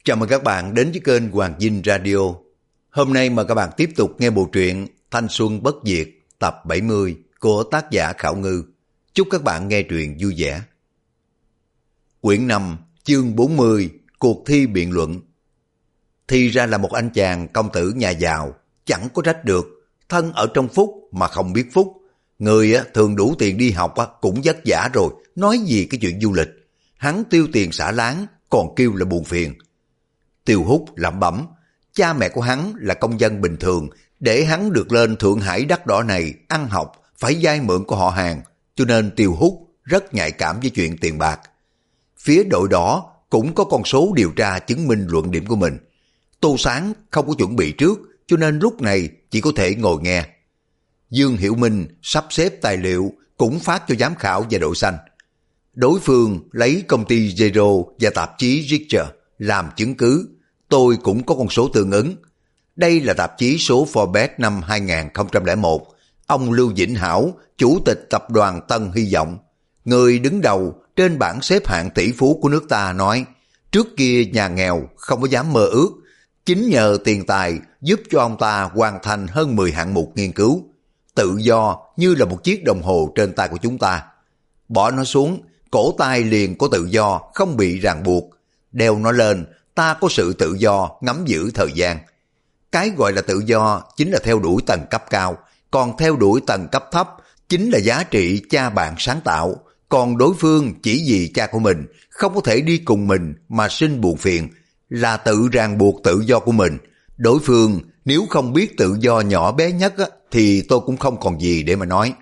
Chào mừng các bạn đến với kênh Hoàng Dinh Radio. Hôm nay mời các bạn tiếp tục nghe bộ truyện Thanh Xuân Bất Diệt tập 70 của tác giả Khảo Ngư. Chúc các bạn nghe truyện vui vẻ. Quyển 5, chương 40, cuộc thi biện luận. Thì ra là một anh chàng công tử nhà giàu, chẳng có trách được, thân ở trong phúc mà không biết phúc. Người thường đủ tiền đi học cũng vất vả rồi, nói gì cái chuyện du lịch. Hắn tiêu tiền xả láng, còn kêu là buồn phiền. Tiêu Hút lẩm bẩm, cha mẹ của hắn là công dân bình thường, để hắn được lên Thượng Hải đắt đỏ này ăn học phải vay mượn của họ hàng, cho nên Tiêu Hút rất nhạy cảm với chuyện tiền bạc. Phía đội đỏ cũng có con số điều tra chứng minh luận điểm của mình. Tô Sáng không có chuẩn bị trước, cho nên lúc này chỉ có thể ngồi nghe. Dương Hiểu Minh sắp xếp tài liệu cũng phát cho giám khảo và đội xanh. Đối phương lấy công ty Zero và tạp chí Richter làm chứng cứ, tôi cũng có con số tương ứng. Đây là tạp chí số Forbes năm 2001, ông Lưu Vĩnh Hảo, chủ tịch tập đoàn Tân Hy Vọng, người đứng đầu trên bảng xếp hạng tỷ phú của nước ta nói, trước kia nhà nghèo không có dám mơ ước, chính nhờ tiền tài giúp cho ông ta hoàn thành hơn 10 hạng mục nghiên cứu. Tự do như là một chiếc đồng hồ trên tay của chúng ta. Bỏ nó xuống, cổ tay liền có tự do, không bị ràng buộc. Đeo nó lên, ta có sự tự do ngắm giữ thời gian. Cái gọi là tự do chính là theo đuổi tầng cấp cao, còn theo đuổi tầng cấp thấp chính là giá trị cha bạn sáng tạo. Còn đối phương chỉ vì cha của mình không có thể đi cùng mình mà sinh buồn phiền, là tự ràng buộc tự do của mình. Đối phương nếu không biết tự do nhỏ bé nhất thì tôi cũng không còn gì để mà nói.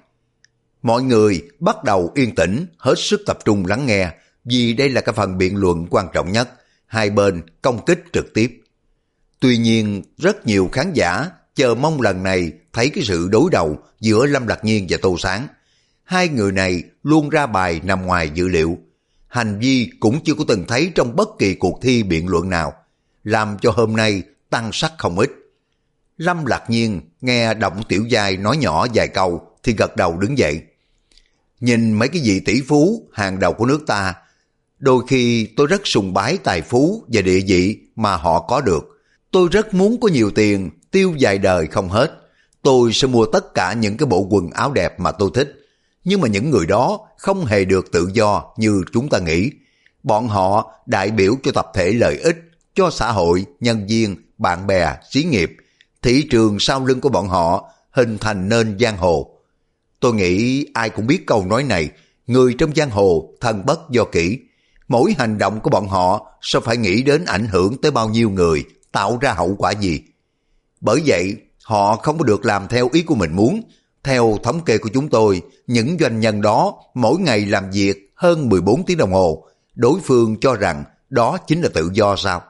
Mọi người bắt đầu yên tĩnh, hết sức tập trung lắng nghe, vì đây là cái phần biện luận quan trọng nhất, hai bên công kích trực tiếp. Tuy nhiên, rất nhiều khán giả chờ mong lần này thấy cái sự đối đầu giữa Lâm Lạc Nhiên và Tô Sáng. Hai người này luôn ra bài nằm ngoài dự liệu. Hành vi cũng chưa có từng thấy trong bất kỳ cuộc thi biện luận nào, làm cho hôm nay tăng sắc không ít. Lâm Lạc Nhiên nghe Động Tiểu Giai nói nhỏ vài câu thì gật đầu đứng dậy. Nhìn mấy cái vị tỷ phú hàng đầu của nước ta, đôi khi tôi rất sùng bái tài phú và địa vị mà họ có được. Tôi rất muốn có nhiều tiền, tiêu vài đời không hết. Tôi sẽ mua tất cả những cái bộ quần áo đẹp mà tôi thích. Nhưng mà những người đó không hề được tự do như chúng ta nghĩ. Bọn họ đại biểu cho tập thể lợi ích, cho xã hội, nhân viên, bạn bè, xí nghiệp. Thị trường sau lưng của bọn họ hình thành nên giang hồ. Tôi nghĩ ai cũng biết câu nói này, người trong giang hồ thân bất do kỹ. Mỗi hành động của bọn họ sao phải nghĩ đến ảnh hưởng tới bao nhiêu người, tạo ra hậu quả gì. Bởi vậy, họ không có được làm theo ý của mình muốn. Theo thống kê của chúng tôi, những doanh nhân đó mỗi ngày làm việc hơn 14 tiếng đồng hồ. Đối phương cho rằng đó chính là tự do sao?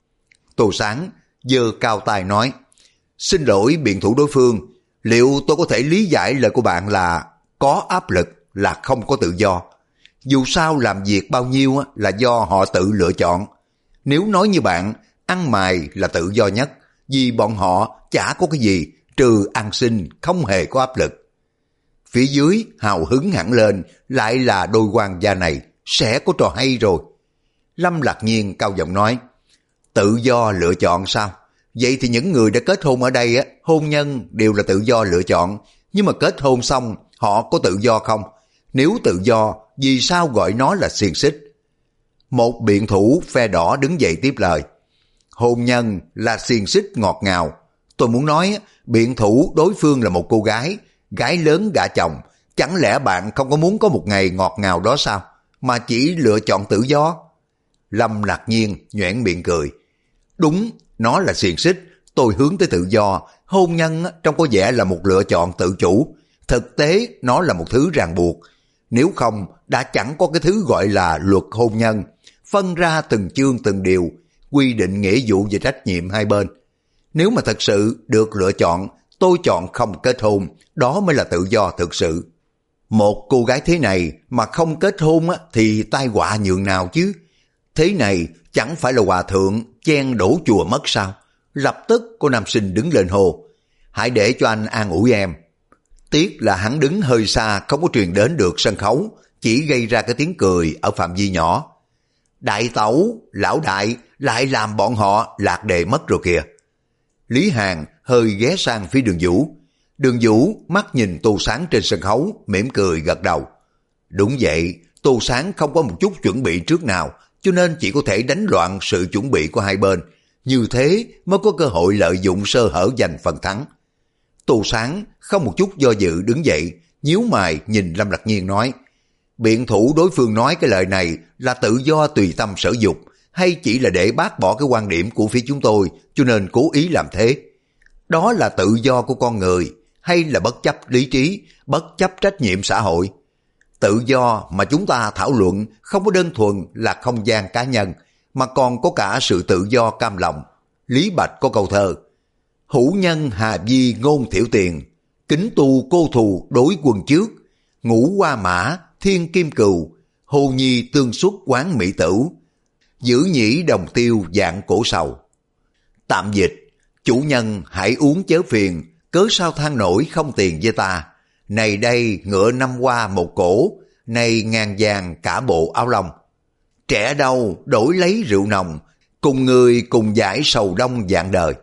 Tô Sáng giơ cao tay nói, xin lỗi biện thủ đối phương, liệu tôi có thể lý giải lời của bạn là có áp lực là không có tự do? Dù sao làm việc bao nhiêu là do họ tự lựa chọn. Nếu nói như bạn, ăn mày là tự do nhất, vì bọn họ chả có cái gì trừ ăn xin, không hề có áp lực. Phía dưới hào hứng hẳn lên, lại là đôi quan gia này, sẽ có trò hay rồi. Lâm Lạc Nhiên cao giọng nói, tự do lựa chọn sao? Vậy thì những người đã kết hôn ở đây, hôn nhân đều là tự do lựa chọn, nhưng mà kết hôn xong họ có tự do không? Nếu tự do, vì sao gọi nó là xiềng xích? Một biện thủ phe đỏ đứng dậy tiếp lời, hôn nhân là xiềng xích ngọt ngào. Tôi muốn nói, biện thủ đối phương là một cô gái, gái lớn gả chồng, chẳng lẽ bạn không có muốn có một ngày ngọt ngào đó sao, mà chỉ lựa chọn tự do? Lâm Lạc Nhiên nhoẻn miệng cười, đúng, nó là xiềng xích, tôi hướng tới tự do. Hôn nhân trông có vẻ là một lựa chọn tự chủ, thực tế nó là một thứ ràng buộc. Nếu không đã chẳng có cái thứ gọi là luật hôn nhân, phân ra từng chương từng điều, quy định nghĩa vụ và trách nhiệm hai bên. Nếu mà thật sự được lựa chọn, tôi chọn không kết hôn, đó mới là tự do thực sự. Một cô gái thế này mà không kết hôn thì tai họa nhường nào chứ? Thế này chẳng phải là hòa thượng chen đổ chùa mất sao? Lập tức cô nam sinh đứng lên hồ, hãy để cho anh an ủi em. Tiếc là hắn đứng hơi xa, không có truyền đến được sân khấu, chỉ gây ra cái tiếng cười ở phạm vi nhỏ. Đại tẩu, lão đại lại làm bọn họ lạc đề mất rồi kìa. Lý Hàn hơi ghé sang phía Đường Vũ. Đường Vũ mắt nhìn Tô Sáng trên sân khấu, mỉm cười gật đầu. Đúng vậy, Tô Sáng không có một chút chuẩn bị trước nào, cho nên chỉ có thể đánh loạn sự chuẩn bị của hai bên. Như thế mới có cơ hội lợi dụng sơ hở giành phần thắng. Tô Sáng không một chút do dự đứng dậy, nhíu mày nhìn Lâm Lạc Nhiên nói, biện thủ đối phương nói cái lời này là tự do tùy tâm sở dục, hay chỉ là để bác bỏ cái quan điểm của phía chúng tôi, cho nên cố ý làm thế? Đó là tự do của con người, hay là bất chấp lý trí, bất chấp trách nhiệm xã hội? Tự do mà chúng ta thảo luận không có đơn thuần là không gian cá nhân, mà còn có cả sự tự do cam lòng. Lý Bạch có câu thơ, hữu nhân hà vi ngôn thiểu tiền, kính tu cô thù đối quân trước, ngũ hoa mã thiên kim cừu, hồ nhi tương xuất quán mỹ tửu, giữ nhĩ đồng tiêu dạng cổ sầu. Tạm dịch, chủ nhân hãy uống chớ phiền, cớ sao than nổi không tiền với ta. Này đây ngựa năm qua một cổ, này ngàn vàng cả bộ áo lông. Trẻ đâu đổi lấy rượu nồng, cùng người cùng giải sầu đông dạng đời.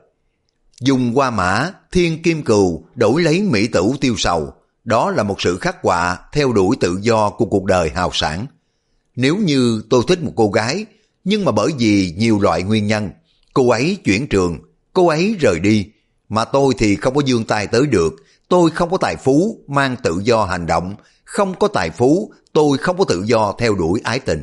Dùng hoa mã, thiên kim cừu đổi lấy mỹ tửu tiêu sầu. Đó là một sự khắc họa theo đuổi tự do của cuộc đời hào sản. Nếu như tôi thích một cô gái, nhưng mà bởi vì nhiều loại nguyên nhân, cô ấy chuyển trường, cô ấy rời đi, mà tôi thì không có vươn tay tới được. Tôi không có tài phú mang tự do hành động, không có tài phú tôi không có tự do theo đuổi ái tình.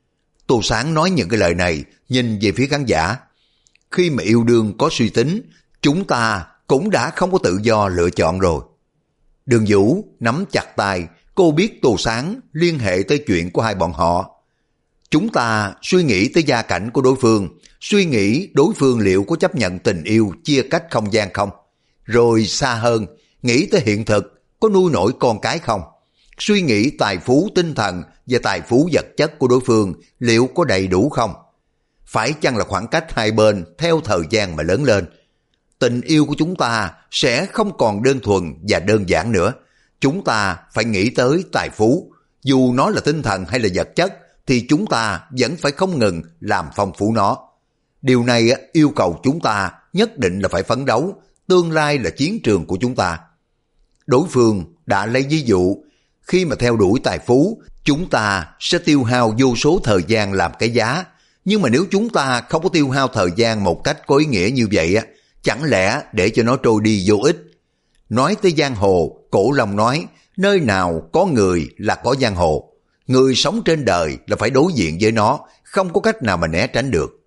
Tô Sáng nói những cái lời này nhìn về phía khán giả. Khi mà yêu đương có suy tính, chúng ta cũng đã không có tự do lựa chọn rồi. Đường Vũ nắm chặt tay, cô biết Tô Sáng liên hệ tới chuyện của hai bọn họ. Chúng ta suy nghĩ tới gia cảnh của đối phương, suy nghĩ đối phương liệu có chấp nhận tình yêu chia cách không gian không? Rồi xa hơn, nghĩ tới hiện thực, có nuôi nổi con cái không? Suy nghĩ tài phú tinh thần và tài phú vật chất của đối phương liệu có đầy đủ không? Phải chăng là khoảng cách hai bên theo thời gian mà lớn lên? Tình yêu của chúng ta sẽ không còn đơn thuần và đơn giản nữa. Chúng ta phải nghĩ tới tài phú. Dù nó là tinh thần hay là vật chất, thì chúng ta vẫn phải không ngừng làm phong phú nó. Điều này yêu cầu chúng ta nhất định là phải phấn đấu. Tương lai là chiến trường của chúng ta. Đối phương đã lấy ví dụ, khi mà theo đuổi tài phú, chúng ta sẽ tiêu hao vô số thời gian làm cái giá. Nhưng mà nếu chúng ta không có tiêu hao thời gian một cách có ý nghĩa như vậy, chẳng lẽ để cho nó trôi đi vô ích? Nói tới giang hồ, Cổ Long nói, nơi nào có người là có giang hồ. Người sống trên đời là phải đối diện với nó, không có cách nào mà né tránh được.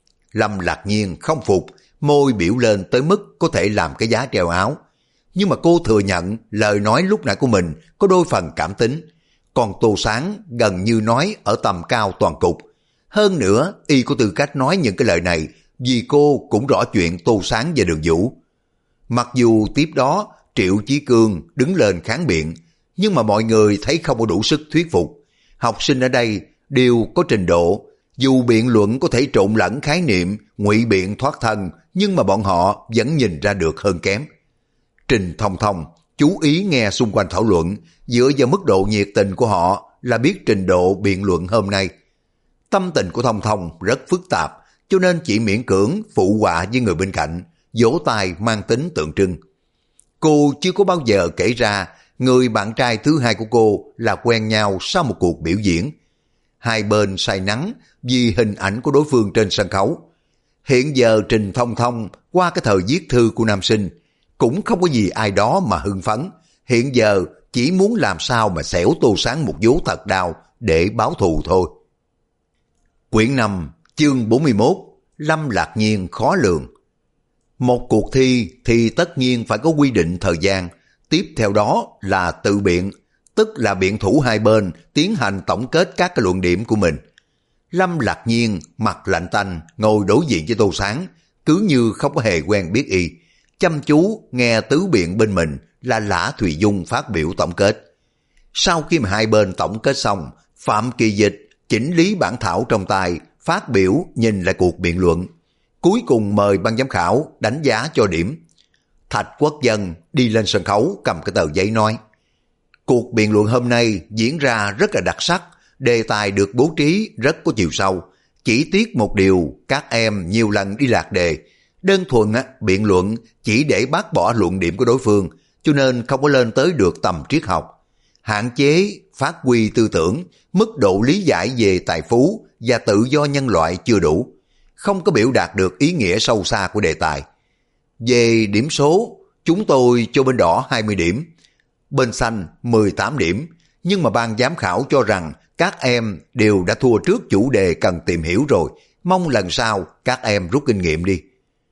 Lâm Lạc Nhiên không phục, môi biểu lên tới mức có thể làm cái giá treo áo. Nhưng mà cô thừa nhận lời nói lúc nãy của mình có đôi phần cảm tính. Còn Tô Sáng gần như nói ở tầm cao toàn cục. Hơn nữa, y có tư cách nói những cái lời này vì cô cũng rõ chuyện Tô Sáng và Đường Vũ. Mặc dù tiếp đó Triệu Chí Cương đứng lên kháng biện, nhưng mà mọi người thấy không có đủ sức thuyết phục. Học sinh ở đây đều có trình độ, dù biện luận có thể trộn lẫn khái niệm, ngụy biện thoát thân, nhưng mà bọn họ vẫn nhìn ra được hơn kém. Trình Thông Thông chú ý nghe xung quanh thảo luận, dựa vào mức độ nhiệt tình của họ là biết trình độ biện luận hôm nay. Tâm tình của Thông Thông rất phức tạp, cho nên chỉ miễn cưỡng phụ họa với người bên cạnh, vỗ tay mang tính tượng trưng. Cô chưa có bao giờ kể ra người bạn trai thứ hai của cô là quen nhau sau một cuộc biểu diễn. Hai bên say nắng vì hình ảnh của đối phương trên sân khấu. Hiện giờ Trình Thông Thông qua cái thời viết thư của nam sinh, cũng không có gì ai đó mà hưng phấn. Hiện giờ chỉ muốn làm sao mà xẻo Tô Sáng một vố thật đau để báo thù thôi. Quyển 5, chương 41, Lâm Lạc Nhiên khó lường. Một cuộc thi thì tất nhiên phải có quy định thời gian, tiếp theo đó là tự biện, tức là biện thủ hai bên tiến hành tổng kết các cái luận điểm của mình. Lâm Lạc Nhiên mặt lạnh tanh ngồi đối diện với Tô Sáng, cứ như không có hề quen biết y, chăm chú nghe tứ biện bên mình là Lã Thùy Dung phát biểu tổng kết. Sau khi mà hai bên tổng kết xong, Phạm Kỳ Dịch chỉnh lý bản thảo trong tay, phát biểu nhìn lại cuộc biện luận. Cuối cùng mời ban giám khảo đánh giá cho điểm. Thạch Quốc Dân đi lên sân khấu cầm cái tờ giấy nói: cuộc biện luận hôm nay diễn ra rất là đặc sắc, đề tài được bố trí rất có chiều sâu, Chỉ tiếc một điều, các em nhiều lần đi lạc đề. Đơn thuần biện luận chỉ để bác bỏ luận điểm của đối phương, cho nên không có lên tới được tầm triết học. Hạn chế, phát huy tư tưởng, mức độ lý giải về tài phú và tự do nhân loại chưa đủ. Không có biểu đạt được ý nghĩa sâu xa của đề tài. Về điểm số, chúng tôi cho bên đỏ 20 điểm, bên xanh 18 điểm, nhưng mà ban giám khảo cho rằng các em đều đã thua trước chủ đề cần tìm hiểu rồi, mong lần sau các em rút kinh nghiệm đi.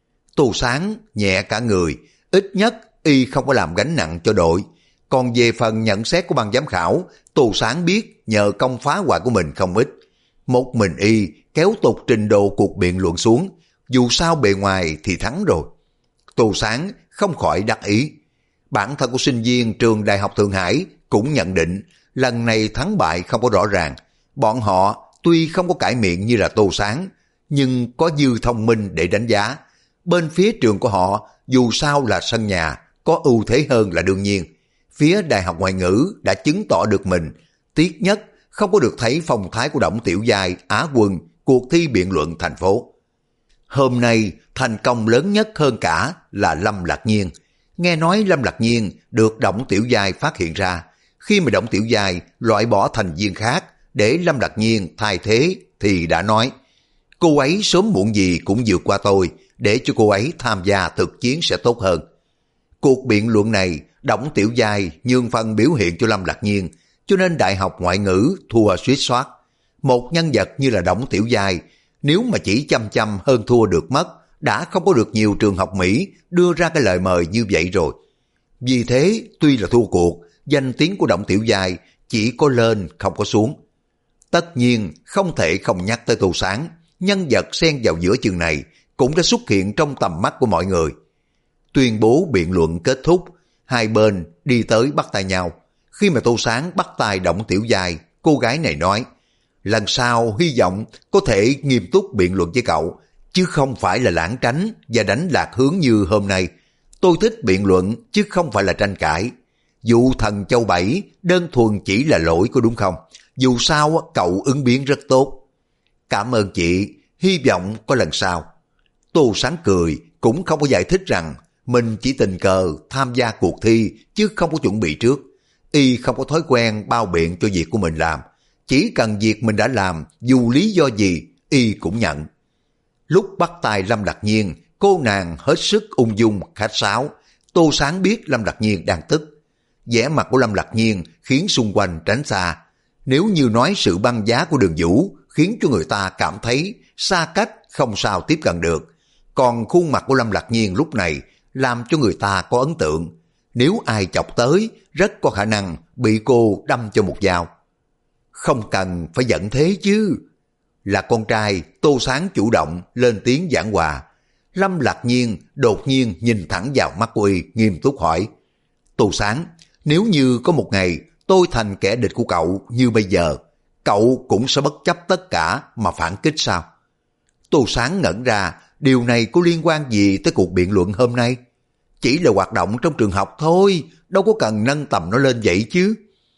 Tô Sáng nhẹ cả người, ít nhất y không có làm gánh nặng cho đội. Còn về phần nhận xét của ban giám khảo, Tô Sáng biết nhờ công phá hoại của mình không ít. Một mình y kéo tụt trình độ cuộc biện luận xuống, dù sao bề ngoài thì thắng rồi. Tô Sáng không khỏi đắc ý. Bản thân của sinh viên trường Đại học Thượng Hải cũng nhận định lần này thắng bại không có rõ ràng. Bọn họ tuy không có cãi miệng như là Tô Sáng, nhưng có dư thông minh để đánh giá. Bên phía trường của họ dù sao là sân nhà, có ưu thế hơn là đương nhiên. Phía Đại học Ngoại ngữ đã chứng tỏ được mình. Tiếc nhất không có được thấy phong thái của Đổng Tiểu Giai Á quân cuộc thi biện luận thành phố. Hôm nay thành công lớn nhất hơn cả là Lâm Lạc Nhiên. Nghe nói Lâm Lạc Nhiên được Đổng Tiểu Giai phát hiện ra. Khi mà Đổng Tiểu Giai loại bỏ thành viên khác để Lâm Lạc Nhiên thay thế thì đã nói cô ấy sớm muộn gì cũng vượt qua tôi, để cho cô ấy tham gia thực chiến sẽ tốt hơn. Cuộc biện luận này Đổng Tiểu Giai nhường phần biểu hiện cho Lâm Lạc Nhiên, cho nên Đại học Ngoại ngữ thua suýt soát. Một nhân vật như là Đổng Tiểu Giai, nếu mà chỉ chăm hơn thua được mất, đã không có được nhiều trường học Mỹ đưa ra cái lời mời như vậy rồi. Vì thế, tuy là thua cuộc, danh tiếng của Đổng Tiểu Giai chỉ có lên không có xuống. Tất nhiên không thể không nhắc tới Tô Sáng, nhân vật xen vào giữa chừng này cũng đã xuất hiện trong tầm mắt của mọi người. Tuyên bố biện luận kết thúc, hai bên đi tới bắt tay nhau. Khi mà Tô Sáng bắt tay Đổng Tiểu Giai, cô gái này nói, lần sau hy vọng có thể nghiêm túc biện luận với cậu, chứ không phải là lảng tránh và đánh lạc hướng như hôm nay. Tôi thích biện luận chứ không phải là tranh cãi. Vụ thần châu Bảy đơn thuần chỉ là lỗi của đúng không? Dù sao cậu ứng biến rất tốt. Cảm ơn chị, hy vọng có lần sau. Tô Sáng cười, cũng không có giải thích rằng mình chỉ tình cờ tham gia cuộc thi chứ không có chuẩn bị trước. Y không có thói quen bao biện cho việc của mình làm. Chỉ cần việc mình đã làm, dù lý do gì, Y cũng nhận. Lúc bắt tay Lâm Lạc Nhiên, cô nàng hết sức ung dung, khách sáo. Tô Sáng biết Lâm Lạc Nhiên đang tức. Vẻ mặt của Lâm Lạc Nhiên khiến xung quanh tránh xa. Nếu như nói sự băng giá của Đường Vũ khiến cho người ta cảm thấy xa cách không sao tiếp cận được. Còn khuôn mặt của Lâm Lạc Nhiên lúc này làm cho người ta có ấn tượng. Nếu ai chọc tới, rất có khả năng bị cô đâm cho một dao. Không cần phải giận thế chứ. Là con trai, Tô Sáng chủ động lên tiếng giảng hòa. Lâm Lạc Nhiên đột nhiên nhìn thẳng vào mắt của Y, nghiêm túc hỏi, Tô Sáng, nếu như có một ngày tôi thành kẻ địch của cậu như bây giờ, cậu cũng sẽ bất chấp tất cả mà phản kích sao? Tô Sáng ngẩn ra, điều này có liên quan gì tới cuộc biện luận hôm nay? Chỉ là hoạt động trong trường học thôi, đâu có cần nâng tầm nó lên vậy chứ.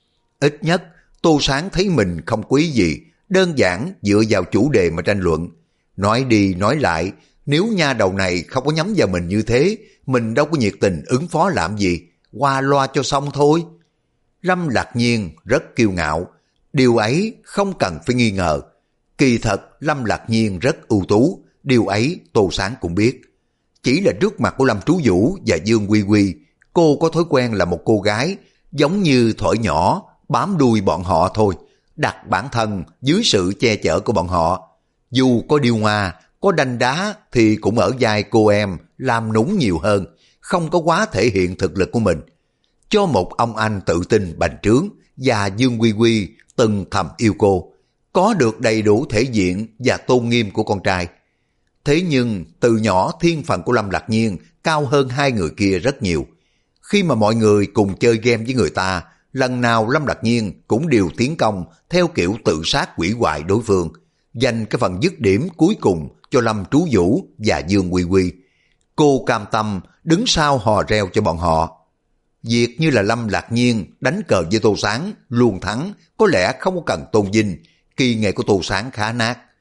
Ít nhất, Tô Sáng thấy mình không quý gì, đơn giản dựa vào chủ đề mà tranh luận. Nói đi nói lại, nếu nha đầu này không có nhắm vào mình như thế, mình đâu có nhiệt tình ứng phó làm gì, qua loa cho xong thôi. Lâm Lạc Nhiên rất kiêu ngạo, điều ấy không cần phải nghi ngờ. Kỳ thật Lâm Lạc Nhiên rất ưu tú, điều ấy Tô Sáng cũng biết. Chỉ là trước mặt của Lâm Trú Vũ và Dương Quy Quy, cô có thói quen là một cô gái, giống như thổi nhỏ, bám đuôi bọn họ thôi, đặt bản thân dưới sự che chở của bọn họ. Dù có điêu hoa, có đanh đá thì cũng ở vai cô em làm núng nhiều hơn, không có quá thể hiện thực lực của mình. Cho một ông anh tự tin bành trướng và Dương Quy Quy từng thầm yêu cô, có được đầy đủ thể diện và tôn nghiêm của con trai. Thế nhưng từ nhỏ thiên phận của Lâm Lạc Nhiên cao hơn hai người kia rất nhiều. Khi mà mọi người cùng chơi game với người ta, lần nào Lâm Lạc Nhiên cũng đều tiến công theo kiểu tự sát hủy hoại đối phương, dành cái phần dứt điểm cuối cùng cho Lâm Trú Vũ và Dương Quy Quy. Cô cam tâm đứng sau hò reo cho bọn họ. Việc như là Lâm Lạc Nhiên đánh cờ với Tô Sáng luôn thắng, có lẽ không có cần tôn vinh, kỳ nghệ của Tô Sáng khá nát.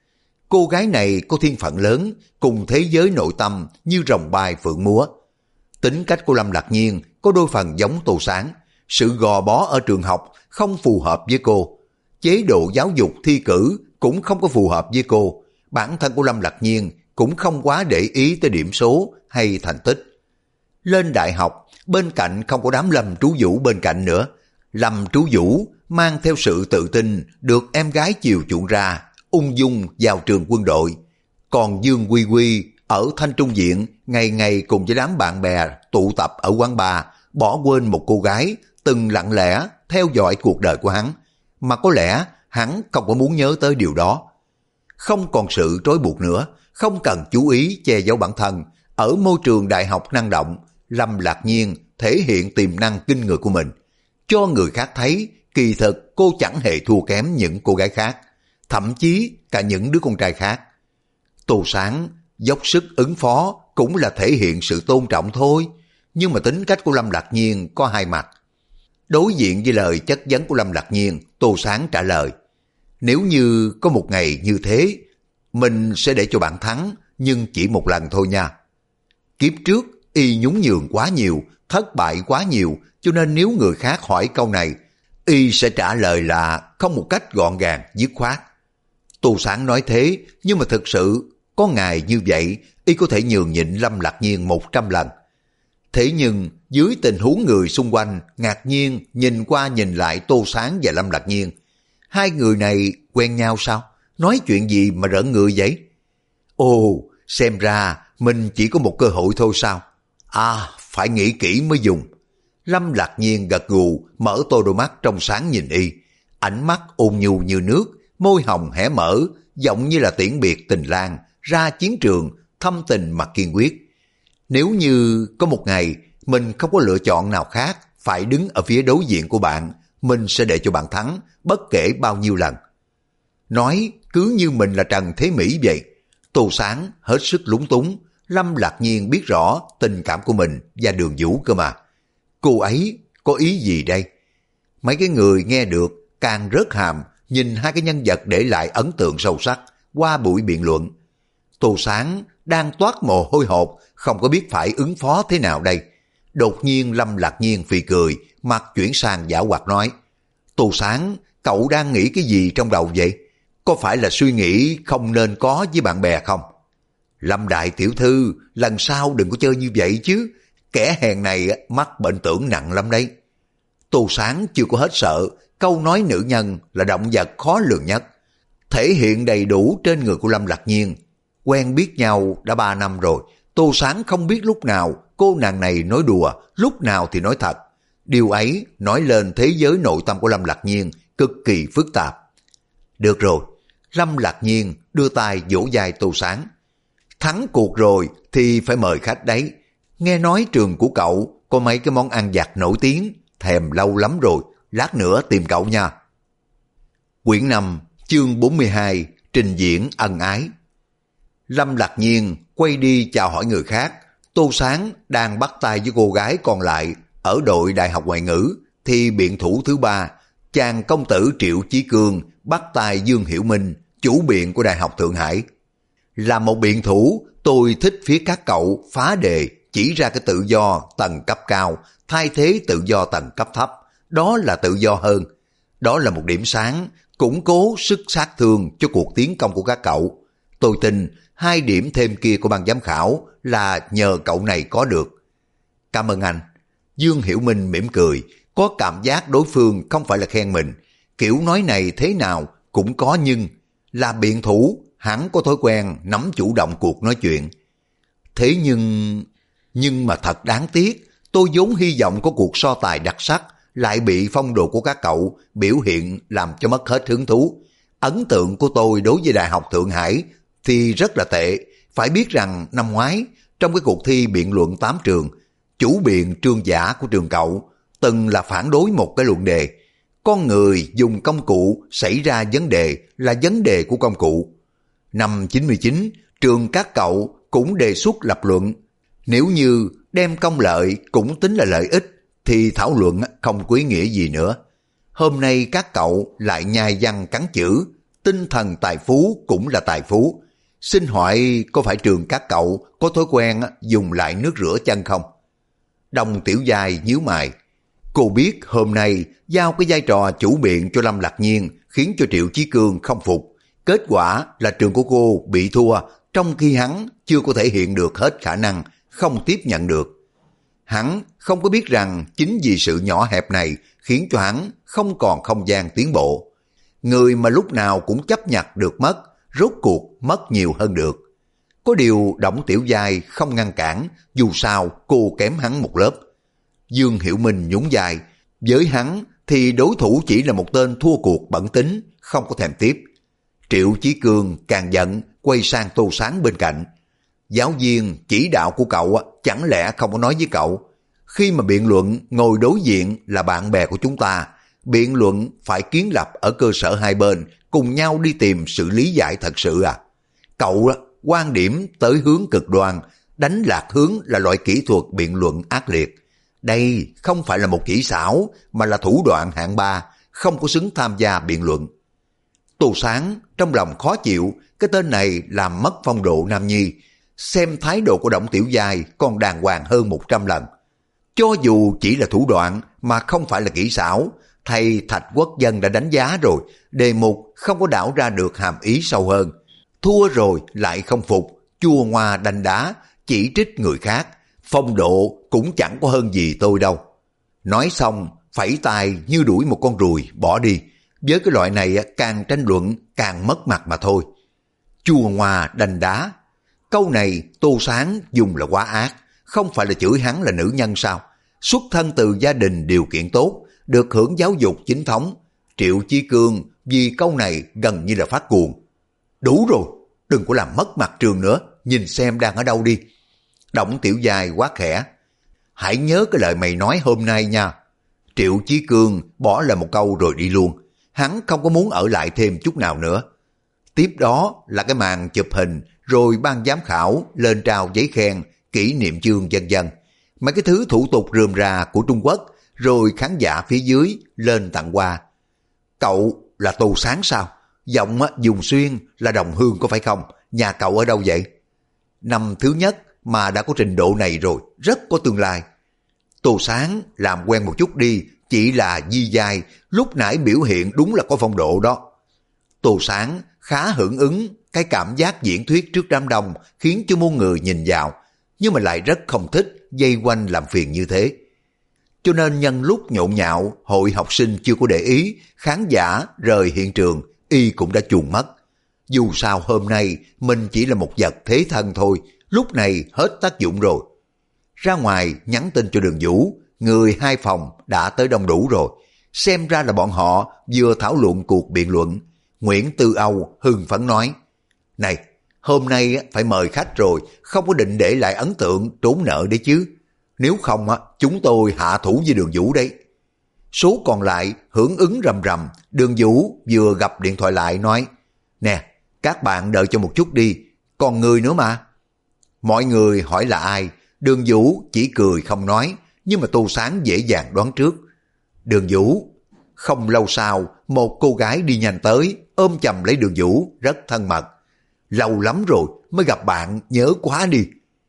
Cô gái này có thiên phận lớn, cùng thế giới nội tâm như rồng bay phượng múa. Tính cách của Lâm Lạc Nhiên có đôi phần giống Tô Sáng. Sự gò bó ở trường học không phù hợp với cô. Chế độ giáo dục thi cử cũng không có phù hợp với cô. Bản thân của Lâm Lạc Nhiên cũng không quá để ý tới điểm số hay thành tích. Lên đại học, bên cạnh không có đám Lâm Trú Vũ bên cạnh nữa. Lâm Trú Vũ mang theo sự tự tin được em gái chiều chuộng ra, ung dung vào trường quân đội. Còn Dương Quy Quy ở Thanh Trung Viện ngày ngày cùng với đám bạn bè tụ tập ở quán bar, bỏ quên một cô gái từng lặng lẽ theo dõi cuộc đời của hắn, mà có lẽ hắn không có muốn nhớ tới điều đó. Không còn sự trói buộc nữa, không cần chú ý che giấu bản thân. Ở môi trường đại học năng động, Lâm Lạc Nhiên thể hiện tiềm năng kinh người của mình, cho người khác thấy kỳ thực cô chẳng hề thua kém những cô gái khác, thậm chí cả những đứa con trai khác. Tô Sáng dốc sức ứng phó cũng là thể hiện sự tôn trọng thôi, nhưng mà tính cách của Lâm Lạc Nhiên có hai mặt. Đối diện với lời chất vấn của Lâm Lạc Nhiên, Tô Sáng trả lời: nếu như có một ngày như thế, mình sẽ để cho bạn thắng, nhưng chỉ một lần thôi nha. Kiếp trước y nhún nhường quá nhiều, thất bại quá nhiều, cho nên nếu người khác hỏi câu này, y sẽ trả lời là không một cách gọn gàng, dứt khoát. Tô Sáng nói thế, nhưng mà thực sự có ngày như vậy, y có thể nhường nhịn Lâm Lạc Nhiên 100 lần. Thế nhưng dưới tình huống người xung quanh ngạc nhiên nhìn qua nhìn lại Tô Sáng và Lâm Lạc Nhiên, hai người này quen nhau sao? Nói chuyện gì mà rợn người vậy? Ồ, xem ra mình chỉ có một cơ hội thôi sao? À, phải nghĩ kỹ mới dùng. Lâm Lạc Nhiên gật gù, mở to đôi mắt trong sáng nhìn y, ánh mắt ôn nhu như nước, môi hồng hé mở, giọng như là tiễn biệt tình lang ra chiến trường, thâm tình mà kiên quyết. Nếu như có một ngày mình không có lựa chọn nào khác, phải đứng ở phía đối diện của bạn, mình sẽ để cho bạn thắng, bất kể bao nhiêu lần. Nói cứ như mình là Trần Thế Mỹ vậy. Tô Sáng hết sức lúng túng. Lâm Lạc Nhiên biết rõ tình cảm của mình và Đường Vũ cơ mà. Cô ấy có ý gì đây? Mấy cái người nghe được càng rớt hàm, nhìn hai cái nhân vật để lại ấn tượng sâu sắc qua buổi biện luận. Tô Sáng đang toát mồ hôi hột, không có biết phải ứng phó thế nào đây. Đột nhiên Lâm Lạc Nhiên phì cười, mặt chuyển sang giảo hoạt nói: Tô Sáng, cậu đang nghĩ cái gì trong đầu vậy? Có phải là suy nghĩ không nên có với bạn bè không? Lâm đại tiểu thư, lần sau đừng có chơi như vậy chứ. Kẻ hèn này mắc bệnh tưởng nặng lắm đấy. Tô Sáng chưa có hết sợ, câu nói nữ nhân là động vật khó lường nhất, thể hiện đầy đủ trên người của Lâm Lạc Nhiên. Quen biết nhau đã 3 năm rồi, Tô Sáng không biết lúc nào cô nàng này nói đùa, lúc nào thì nói thật. Điều ấy nói lên thế giới nội tâm của Lâm Lạc Nhiên cực kỳ phức tạp. Được rồi, Lâm Lạc Nhiên đưa tay vỗ vai Tô Sáng. Thắng cuộc rồi thì phải mời khách đấy. Nghe nói trường của cậu có mấy cái món ăn vặt nổi tiếng, thèm lâu lắm rồi, lát nữa tìm cậu nha. Quyển 5, chương 42, trình diễn ân ái. Lâm Lạc Nhiên quay đi chào hỏi người khác. Tô Sáng đang bắt tay với cô gái còn lại ở đội đại học ngoại ngữ, thì biện thủ thứ ba, chàng công tử Triệu Chí Cương bắt tay Dương Hiểu Minh, chủ biện của Đại học Thượng Hải. Là một biện thủ, tôi thích phía các cậu phá đề, chỉ ra cái tự do tầng cấp cao, thay thế tự do tầng cấp thấp, đó là tự do hơn. Đó là một điểm sáng, củng cố sức sát thương cho cuộc tiến công của các cậu. Tôi tin 2 điểm thêm kia của ban giám khảo là nhờ cậu này có được. Cảm ơn anh. Dương Hiểu Minh mỉm cười, có cảm giác đối phương không phải là khen mình. Kiểu nói này thế nào cũng có nhưng, là biện thủ, hắn có thói quen nắm chủ động cuộc nói chuyện. Thế nhưng mà thật đáng tiếc, tôi vốn hy vọng có cuộc so tài đặc sắc, lại bị phong độ của các cậu biểu hiện làm cho mất hết hứng thú. Ấn tượng của tôi đối với Đại học Thượng Hải thì rất là tệ. Phải biết rằng năm ngoái, trong cái cuộc thi biện luận 8 trường, chủ biện Trương Giả của trường cậu từng là phản đối một cái luận đề. Con người dùng công cụ xảy ra vấn đề là vấn đề của công cụ. Năm 99, trường các cậu cũng đề xuất lập luận. Nếu như đem công lợi cũng tính là lợi ích, thì thảo luận không có ý nghĩa gì nữa. Hôm nay các cậu lại nhai văn cắn chữ, tinh thần tài phú cũng là tài phú. Xin hỏi có phải trường các cậu có thói quen dùng lại nước rửa chân không? Đồng Tiểu Giai nhíu mày. Cô biết hôm nay giao cái vai trò chủ biện cho Lâm Lạc Nhiên khiến cho Triệu Chí Cương không phục. Kết quả là trường của cô bị thua, trong khi hắn chưa có thể hiện được hết khả năng, không tiếp nhận được. Hắn không có biết rằng chính vì sự nhỏ hẹp này khiến cho hắn không còn không gian tiến bộ. Người mà lúc nào cũng chấp nhặt được mất, rốt cuộc mất nhiều hơn được. Có điều Đổng Tiểu Giai không ngăn cản, dù sao cô kém hắn một lớp. Dương Hiểu Minh nhún vai, với hắn thì đối thủ chỉ là một tên thua cuộc bẩn tính, không có thèm tiếp. Triệu Chí Cương càng giận, quay sang Tô Sáng bên cạnh. Giáo viên chỉ đạo của cậu chẳng lẽ không có nói với cậu, khi mà biện luận ngồi đối diện là bạn bè của chúng ta, biện luận phải kiến lập ở cơ sở hai bên, cùng nhau đi tìm sự lý giải thật sự à? Cậu quan điểm tới hướng cực đoan, đánh lạc hướng là loại kỹ thuật biện luận ác liệt. Đây không phải là một kỹ xảo, mà là thủ đoạn hạng ba, không có xứng tham gia biện luận. Tô Sáng trong lòng khó chịu, cái tên này làm mất phong độ nam nhi, xem thái độ của Đổng Tiểu Giai còn đàng hoàng hơn 100 lần. Cho dù chỉ là thủ đoạn mà không phải là kỹ xảo, thầy Thạch Quốc Dân đã đánh giá rồi, đề mục không có đảo ra được hàm ý sâu hơn. Thua rồi lại không phục, chua ngoa đanh đá, chỉ trích người khác, phong độ cũng chẳng có hơn gì tôi đâu. Nói xong, phẩy tay như đuổi một con ruồi bỏ đi. Với cái loại này càng tranh luận càng mất mặt mà thôi. Chua ngoa đanh đá. Câu này Tô Sáng dùng là quá ác, không phải là chửi hắn là nữ nhân sao? Xuất thân từ gia đình điều kiện tốt, được hưởng giáo dục chính thống. Triệu Chí Cương vì câu này gần như là phát cuồng. Đủ rồi, đừng có làm mất mặt trường nữa, nhìn xem đang ở đâu đi. Đổng Tiểu Giai quát khẽ. Hãy nhớ cái lời mày nói hôm nay nha. Triệu Chí Cương bỏ lại một câu rồi đi luôn. Hắn không có muốn ở lại thêm chút nào nữa. Tiếp đó là cái màn chụp hình, rồi ban giám khảo lên trao giấy khen, kỷ niệm chương vân vân. Mấy cái thứ thủ tục rườm rà của Trung Quốc, rồi khán giả phía dưới lên tặng quà. Cậu là Tô Sáng sao? Giọng dùng xuyên là đồng hương có phải không? Nhà cậu ở đâu vậy? Năm thứ nhất mà đã có trình độ này rồi, rất có tương lai. Tô Sáng làm quen một chút đi, chỉ là di dai, lúc nãy biểu hiện đúng là có phong độ đó. Tô Sáng khá hưởng ứng cái cảm giác diễn thuyết trước đám đông, khiến cho muôn người nhìn vào, nhưng mà lại rất không thích dây quanh làm phiền như thế. Cho nên nhân lúc nhộn nhạo, hội học sinh chưa có để ý, khán giả rời hiện trường, y cũng đã chuồn mất. Dù sao hôm nay mình chỉ là một vật thế thân thôi, lúc này hết tác dụng rồi. Ra ngoài nhắn tin cho Đường Vũ, người hai phòng đã tới đông đủ rồi. Xem ra là bọn họ vừa thảo luận cuộc biện luận. Nguyễn Tư Âu hưng phấn nói, này, hôm nay phải mời khách rồi, không có định để lại ấn tượng trốn nợ đấy chứ. Nếu không chúng tôi hạ thủ với Đường Vũ đấy. Số còn lại hưởng ứng rầm rầm. Đường Vũ vừa gặp điện thoại lại nói, nè, các bạn đợi cho một chút đi, còn người nữa mà. Mọi người hỏi là ai, Đường Vũ chỉ cười không nói, nhưng mà Tô Sáng dễ dàng đoán trước. Đường Vũ. Không lâu sau, một cô gái đi nhanh tới, ôm chầm lấy Đường Vũ, rất thân mật. Lâu lắm rồi mới gặp bạn, nhớ quá đi.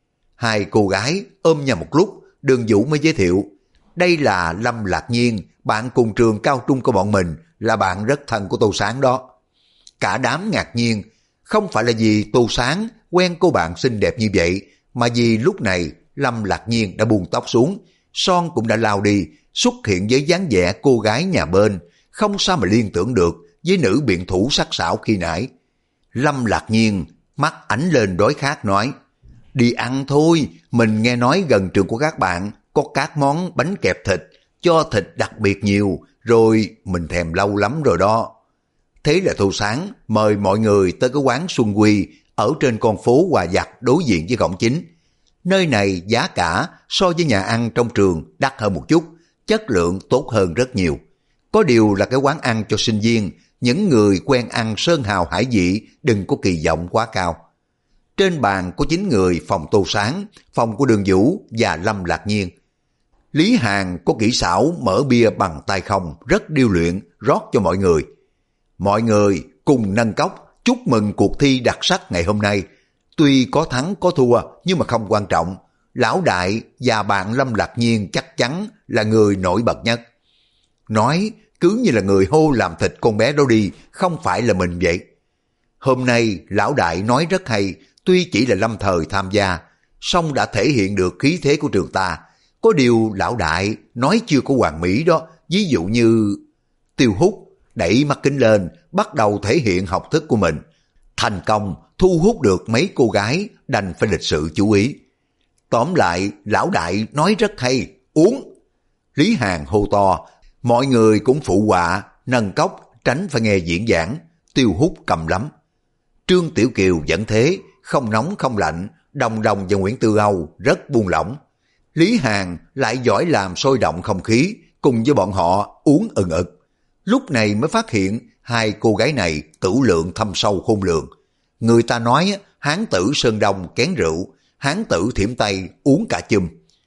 Hai cô gái ôm nhau một lúc, Đường Vũ mới giới thiệu. Đây là Lâm Lạc Nhiên, bạn cùng trường cao trung của bọn mình, là bạn rất thân của Tô Sáng đó. Cả đám ngạc nhiên, không phải là vì Tô Sáng quen cô bạn xinh đẹp như vậy, mà vì lúc này Lâm Lạc Nhiên đã buông tóc xuống, son cũng đã lao đi, xuất hiện với dáng vẻ cô gái nhà bên, không sao mà liên tưởng được với nữ biện thủ sắc sảo khi nãy. Lâm Lạc Nhiên mắt ánh lên đói khát nói, đi ăn thôi, mình nghe nói gần trường của các bạn có các món bánh kẹp thịt, cho thịt đặc biệt nhiều, rồi mình thèm lâu lắm rồi đó. Thế là Tô Sáng mời mọi người tới cái quán Xuân Quy ở trên con phố Hòa Giặc đối diện với cổng chính. Nơi này giá cả so với nhà ăn trong trường đắt hơn một chút, chất lượng tốt hơn rất nhiều. Có điều là cái quán ăn cho sinh viên, những người quen ăn sơn hào hải vị đừng có kỳ vọng quá cao. Trên bàn có 9 người phòng Tô Sáng, phòng của Đường Vũ và Lâm Lạc Nhiên. Lý Hàn có kỹ xảo mở bia bằng tay không, rất điêu luyện, rót cho mọi người. Mọi người cùng nâng cốc chúc mừng cuộc thi đặc sắc ngày hôm nay. Tuy có thắng có thua nhưng mà không quan trọng. Lão đại và bạn Lâm Lạc Nhiên chắc chắn là người nổi bật nhất. Nói cứ như là người hô làm thịt con bé đó đi, không phải là mình vậy. Hôm nay lão đại nói rất hay, tuy chỉ là lâm thời tham gia, song đã thể hiện được khí thế của trường ta. Có điều lão đại nói chưa có hoàn mỹ đó, ví dụ như Tiêu Hút đẩy mắt kính lên, bắt đầu thể hiện học thức của mình. Thành công thu hút được mấy cô gái đành phải lịch sự chú ý. Tóm lại, lão đại nói rất hay, uống. Lý Hàn hô to, mọi người cũng phụ họa, nâng cốc, tránh phải nghe diễn giảng. Tiêu Hút cầm lắm. Trương Tiểu Kiều vẫn thế, không nóng không lạnh, Đồng Đồng và Nguyễn Tư Âu rất buông lỏng. Lý Hàn lại giỏi làm sôi động không khí, cùng với bọn họ uống ừng ực. Lúc này mới phát hiện hai cô gái này tử lượng thâm sâu khôn lường. Người ta nói hán tử Sơn Đông kén rượu, hán tử Thiểm Tây uống cả chum.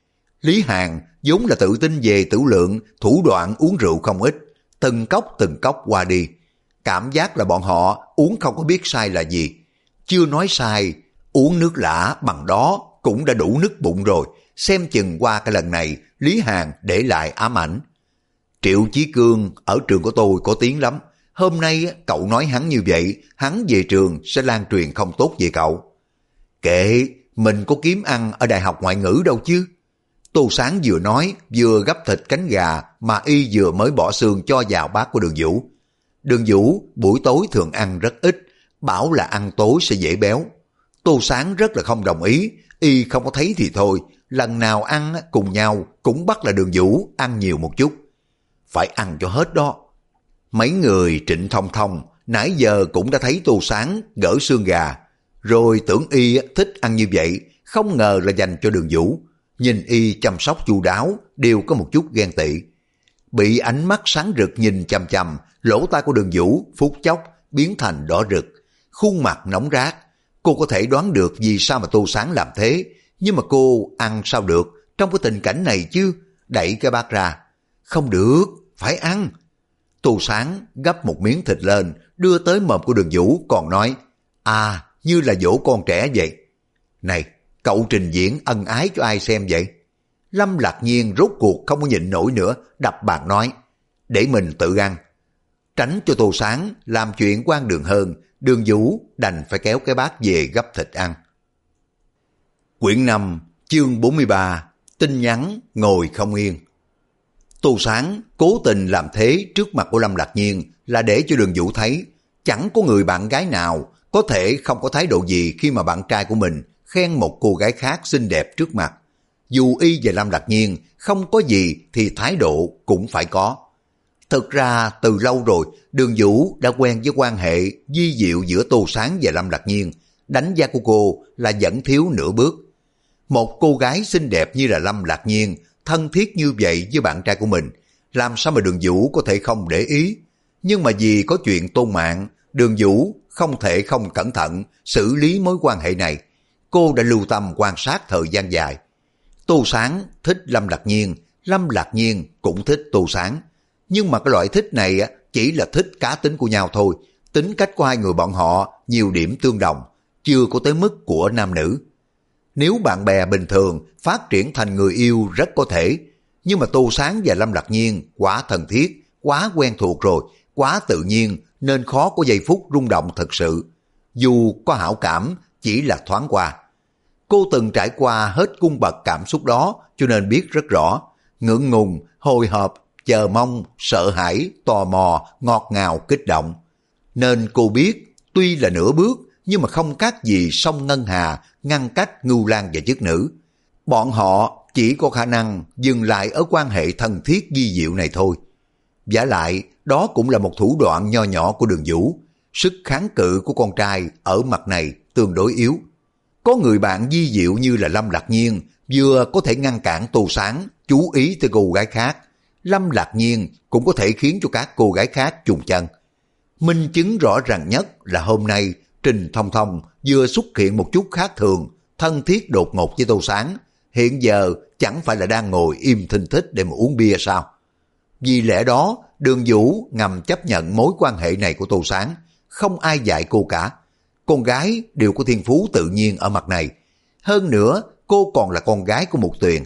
Lý Hàn vốn là tự tin về tử lượng, thủ đoạn uống rượu không ít, từng cốc qua đi. Cảm giác là bọn họ uống không có biết sai là gì. Chưa nói sai, uống nước lã bằng đó cũng đã đủ nứt bụng rồi. Xem chừng qua cái lần này, Lý Hàn để lại ám ảnh. Triệu Chí Cương ở trường của tôi có tiếng lắm. Hôm nay cậu nói hắn như vậy, hắn về trường sẽ lan truyền không tốt về cậu. Kệ, mình có kiếm ăn ở đại học ngoại ngữ đâu chứ. Tô Sáng vừa nói, vừa gấp thịt cánh gà mà y vừa mới bỏ xương cho vào bát của Đường Vũ. Đường Vũ buổi tối thường ăn rất ít, bảo là ăn tối sẽ dễ béo. Tô Sáng rất là không đồng ý, y không có thấy thì thôi, lần nào ăn cùng nhau cũng bắt là Đường Vũ ăn nhiều một chút. Phải ăn cho hết đó. Mấy người Trịnh Thông Thông nãy giờ cũng đã thấy Tô Sáng gỡ xương gà, rồi tưởng y thích ăn như vậy, không ngờ là dành cho Đường Vũ. Nhìn y chăm sóc chu đáo, đều có một chút ghen tị. Bị ánh mắt sáng rực nhìn chằm chằm, lỗ tai của Đường Vũ phút chốc biến thành đỏ rực, khuôn mặt nóng rát. Cô có thể đoán được vì sao mà Tô Sáng làm thế, nhưng mà cô ăn sao được trong cái tình cảnh này chứ. Đẩy cái bát ra. Không được, phải ăn. Tô Sáng gấp một miếng thịt lên, đưa tới mồm của Đường Vũ, còn nói, à, như là dỗ con trẻ vậy. Này, cậu trình diễn ân ái cho ai xem vậy? Lâm Lạc Nhiên rốt cuộc không có nhịn nổi nữa, đập bàn nói, để mình tự ăn. Tránh cho Tô Sáng làm chuyện quan đường hơn, Đường Vũ đành phải kéo cái bát về gấp thịt ăn. Quyển 5, chương 43, tin nhắn ngồi không yên. Tô Sáng cố tình làm thế trước mặt của Lâm Lạc Nhiên là để cho Đường Vũ thấy chẳng có người bạn gái nào có thể không có thái độ gì khi mà bạn trai của mình khen một cô gái khác xinh đẹp trước mặt. Dù y và Lâm Lạc Nhiên không có gì thì thái độ cũng phải có. Thực ra từ lâu rồi Đường Vũ đã quen với quan hệ vi diệu giữa Tô Sáng và Lâm Lạc Nhiên. Đánh giá của cô là vẫn thiếu nửa bước. Một cô gái xinh đẹp như là Lâm Lạc Nhiên, thân thiết như vậy với bạn trai của mình, làm sao mà Đường Vũ có thể không để ý. Nhưng mà vì có chuyện Tôn Mạn, Đường Vũ không thể không cẩn thận xử lý mối quan hệ này. Cô đã lưu tâm quan sát thời gian dài. Tô Sáng thích Lâm Lạc Nhiên, Lâm Lạc Nhiên cũng thích Tô Sáng. Nhưng mà cái loại thích này chỉ là thích cá tính của nhau thôi. Tính cách của hai người bọn họ nhiều điểm tương đồng, chưa có tới mức của nam nữ. Nếu bạn bè bình thường phát triển thành người yêu rất có thể, nhưng mà Tô Sáng và Lâm Lạc Nhiên quá thân thiết, quá quen thuộc rồi, quá tự nhiên nên khó có giây phút rung động thật sự. Dù có hảo cảm chỉ là thoáng qua. Cô từng trải qua hết cung bậc cảm xúc đó cho nên biết rất rõ. Ngượng ngùng, hồi hộp, chờ mong, sợ hãi, tò mò, ngọt ngào, kích động. Nên cô biết tuy là nửa bước nhưng mà không khác gì sông Ngân Hà ngăn cách Ngưu Lang và Chức Nữ. Bọn họ chỉ có khả năng dừng lại ở quan hệ thân thiết vi diệu này thôi. Vả lại đó cũng là một thủ đoạn nho nhỏ của Đường Vũ. Sức kháng cự của con trai ở mặt này tương đối yếu. Có người bạn vi diệu như là Lâm Lạc Nhiên vừa có thể ngăn cản Tô Sáng chú ý tới cô gái khác. Lâm Lạc Nhiên cũng có thể khiến cho các cô gái khác chùng chân. Minh chứng rõ ràng nhất là hôm nay Trình Thông Thông vừa xuất hiện một chút khác thường, thân thiết đột ngột với Tô Sáng. Hiện giờ chẳng phải là đang ngồi im thinh thích để mà uống bia sao? Vì lẽ đó Đường Vũ ngầm chấp nhận mối quan hệ này của Tô Sáng, không ai dạy cô cả. Con gái đều có thiên phú tự nhiên ở mặt này. Hơn nữa, cô còn là con gái của Mục Tuyền.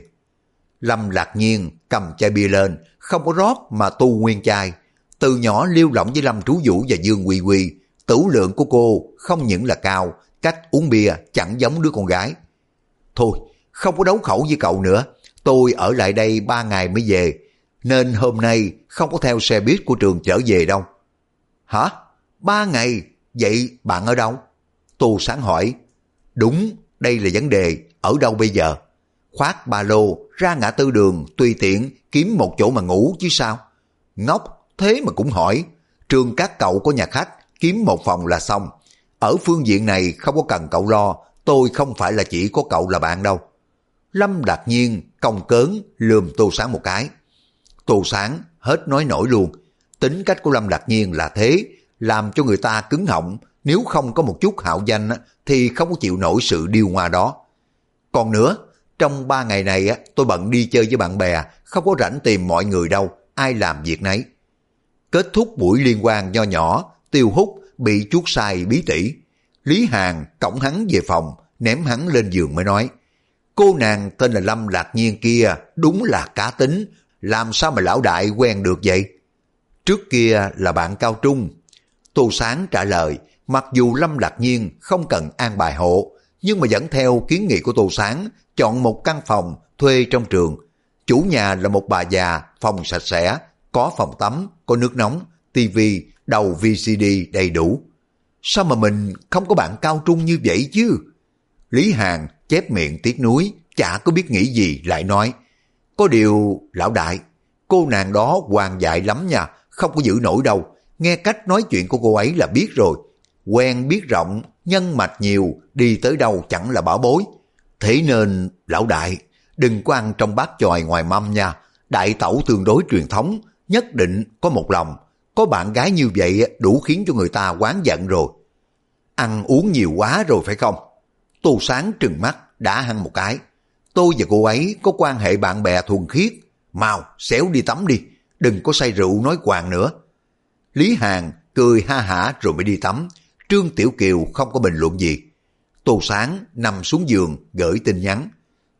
Lâm Lạc Nhiên cầm chai bia lên, không có rót mà tu nguyên chai. Từ nhỏ liêu lỏng với Lâm Trú Vũ và Dương Quy Quy, tửu lượng của cô không những là cao, cách uống bia chẳng giống đứa con gái. Thôi, không có đấu khẩu với cậu nữa, tôi ở lại đây 3 ngày mới về, nên hôm nay không có theo xe buýt của trường trở về đâu. Hả? 3 ngày? Vậy bạn ở đâu? Tô Sáng hỏi. Đúng, đây là vấn đề, ở đâu bây giờ? Khoác ba lô, ra ngã tư đường, tùy tiện, kiếm một chỗ mà ngủ chứ sao? Ngốc, thế mà cũng hỏi. Trường các cậu có nhà khách, kiếm một phòng là xong. Ở phương diện này không có cần cậu lo, tôi không phải là chỉ có cậu là bạn đâu. Lâm Đạc Nhiên cong cớn lườm Tô Sáng một cái. Tô Sáng hết nói nổi luôn. Tính cách của Lâm Đạc Nhiên là thế, làm cho người ta cứng họng, nếu không có một chút hạo danh thì không có chịu nổi sự điêu ngoa đó. Còn nữa, trong 3 ngày này tôi bận đi chơi với bạn bè, không có rảnh tìm mọi người đâu, ai làm việc nấy. Kết thúc buổi liên quan nho nhỏ, Tiêu Húc bị chuốt sai bí tỉ. Lý Hàn cõng hắn về phòng, ném hắn lên giường mới nói, cô nàng tên là Lâm Lạc Nhiên kia đúng là cá tính, làm sao mà lão đại quen được vậy? Trước kia là bạn cao trung. Tô Sáng trả lời, mặc dù Lâm Lạc Nhiên không cần an bài hộ, nhưng mà vẫn theo kiến nghị của Tô Sáng, chọn một căn phòng thuê trong trường. Chủ nhà là một bà già, phòng sạch sẽ, có phòng tắm, có nước nóng, tivi, đầu VCD đầy đủ. Sao mà mình không có bạn cao trung như vậy chứ? Lý Hàn chép miệng tiếc nuối, chả có biết nghĩ gì lại nói, có điều lão đại, cô nàng đó hoàng dại lắm nha, không có giữ nổi đâu, nghe cách nói chuyện của cô ấy là biết rồi. Quen biết rộng, nhân mạch nhiều, đi tới đâu chẳng là bảo bối. Thế nên, lão đại, đừng có ăn trong bát chòi ngoài mâm nha. Đại tẩu tương đối truyền thống, nhất định có một lòng. Có bạn gái như vậy đủ khiến cho người ta oán giận rồi. Ăn uống nhiều quá rồi phải không? Tô Sáng trừng mắt, đá hắn một cái. Tôi và cô ấy có quan hệ bạn bè thuần khiết. Mau, xéo đi tắm đi, đừng có say rượu nói quàng nữa. Lý Hàn cười ha hả rồi mới đi tắm. Trương Tiểu Kiều không có bình luận gì. Tô Sáng nằm xuống giường gửi tin nhắn.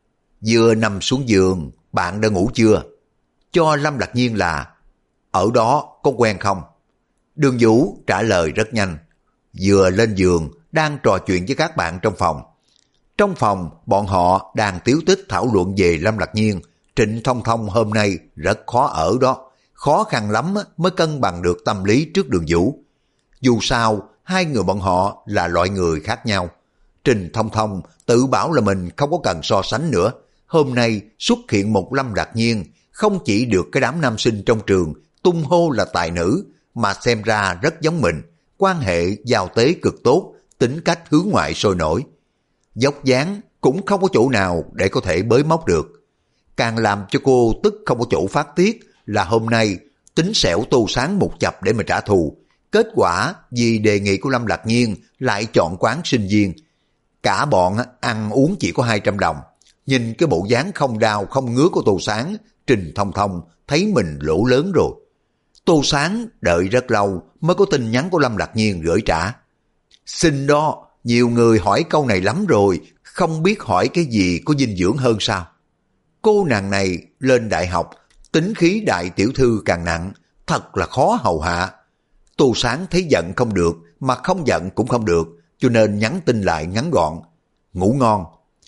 Vừa nằm xuống giường, bạn đã ngủ chưa? Cho Lâm Lạc Nhiên là, ở đó có quen không? Đường Vũ trả lời rất nhanh. Vừa lên giường, đang trò chuyện với các bạn trong phòng. Trong phòng, bọn họ đang tíu tích thảo luận về Lâm Lạc Nhiên. Trịnh Thông Thông hôm nay rất khó ở đó. Khó khăn lắm mới cân bằng được tâm lý trước Đường Vũ. Dù sao, hai người bọn họ là loại người khác nhau. Trịnh Thông Thông tự bảo là mình không có cần so sánh nữa. Hôm nay xuất hiện một Lâm Lạc Nhiên, không chỉ được cái đám nam sinh trong trường tung hô là tài nữ, mà xem ra rất giống mình, quan hệ giao tế cực tốt, tính cách hướng ngoại sôi nổi. Dốc dáng cũng không có chỗ nào để có thể bới móc được. Càng làm cho cô tức không có chỗ phát tiết là hôm nay tính xẻo Tô Sáng một chập để mà trả thù. Kết quả vì đề nghị của Lâm Lạc Nhiên lại chọn quán sinh viên. Cả bọn ăn uống chỉ có 200 đồng. Nhìn cái bộ dáng không đau không ngứa của Tô Sáng, Trình Thông Thông thấy mình lỗ lớn rồi. Tô Sáng đợi rất lâu mới có tin nhắn của Lâm Lạc Nhiên gửi trả. Xin đó, nhiều người hỏi câu này lắm rồi, không biết hỏi cái gì có dinh dưỡng hơn sao? Cô nàng này lên đại học, tính khí đại tiểu thư càng nặng, thật là khó hầu hạ. Tô Sáng thấy giận không được, mà không giận cũng không được, cho nên nhắn tin lại ngắn gọn. Ngủ ngon.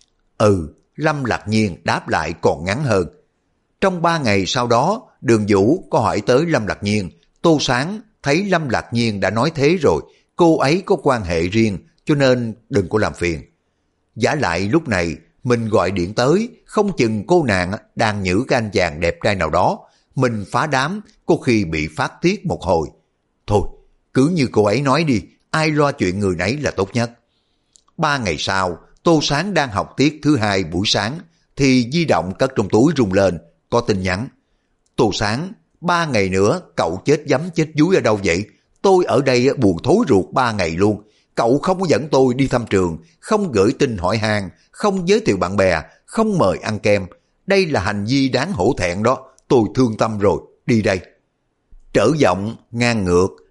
Lâm Lạc Nhiên đáp lại còn ngắn hơn. Trong 3 ngày sau đó, Đường Vũ có hỏi tới Lâm Lạc Nhiên. Tô Sáng thấy Lâm Lạc Nhiên đã nói thế rồi, cô ấy có quan hệ riêng, cho nên đừng có làm phiền. Giả lại lúc này, mình gọi điện tới, không chừng cô nàng đang nhử cái anh chàng đẹp trai nào đó, mình phá đám, có khi bị phát tiết một hồi. Thôi, cứ như cô ấy nói đi, ai lo chuyện người nấy là tốt nhất. 3 ngày sau, Tô Sáng đang học tiết thứ 2 buổi sáng, thì di động cất trong túi rung lên, có tin nhắn. Tô Sáng, 3 ngày nữa cậu chết giấm chết dúi ở đâu vậy? Tôi ở đây buồn thối ruột 3 ngày luôn. Cậu không có dẫn tôi đi thăm trường, không gửi tin hỏi han, không giới thiệu bạn bè, không mời ăn kem. Đây là hành vi đáng hổ thẹn đó, tôi thương tâm rồi, đi đây. Trở giọng, ngang ngược,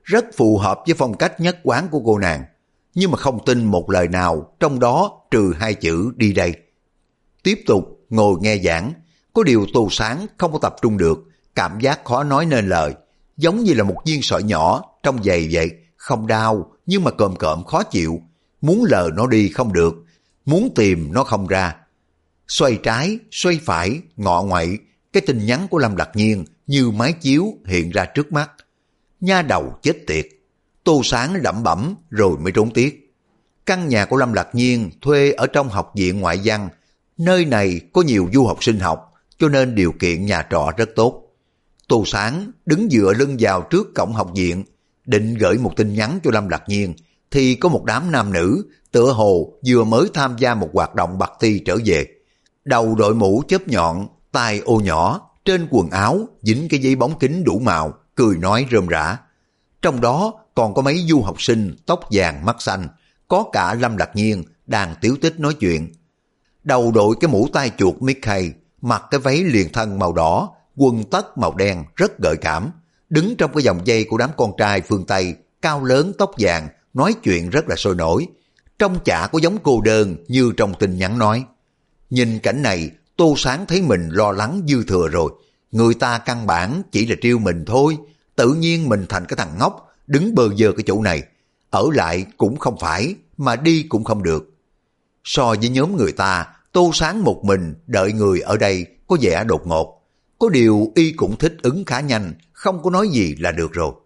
rất phù hợp với phong cách nhất quán của cô nàng, nhưng mà không tin một lời nào trong đó trừ hai chữ đi đây. Tiếp tục ngồi nghe giảng, có điều Tô Sáng không có tập trung được, cảm giác khó nói nên lời, giống như là một viên sỏi nhỏ trong giày vậy, không đau nhưng mà cộm cộm khó chịu, muốn lờ nó đi không được, muốn tìm nó không ra. Xoay trái, xoay phải, ngọ ngoậy, cái tin nhắn của Lâm Lạc Nhiên như máy chiếu hiện ra trước mắt. Nha đầu chết tiệt. Tô Sáng lẩm bẩm rồi mới trốn tiết. Căn nhà của Lâm Lạc Nhiên thuê ở trong học viện ngoại văn. Nơi này có nhiều du học sinh học, cho nên điều kiện nhà trọ rất tốt. Tô Sáng đứng dựa lưng vào trước cổng học viện, định gửi một tin nhắn cho Lâm Lạc Nhiên, thì có một đám nam nữ tựa hồ vừa mới tham gia một hoạt động party trở về. Đầu đội mũ chớp nhọn, tai ô nhỏ, trên quần áo dính cái giấy bóng kính đủ màu, cười nói rơm rã. Trong đó còn có mấy du học sinh tóc vàng mắt xanh, có cả Lâm Lạc Nhiên đang tiếu tích nói chuyện. Đầu đội cái mũ tai chuột Mickey, mặc cái váy liền thân màu đỏ, quần tất màu đen rất gợi cảm, đứng trong cái vòng dây của đám con trai phương Tây cao lớn tóc vàng, nói chuyện rất là sôi nổi. Trông chả có giống cô đơn như trong tin nhắn nói. Nhìn cảnh này, Tô Sáng thấy mình lo lắng dư thừa rồi. Người ta căn bản chỉ là trêu mình thôi, tự nhiên mình thành cái thằng ngốc, đứng bơ vơ cái chỗ này. Ở lại cũng không phải, mà đi cũng không được. So với nhóm người ta, Tô Sáng một mình đợi người ở đây có vẻ đột ngột. Có điều y cũng thích ứng khá nhanh, không có nói gì là được rồi.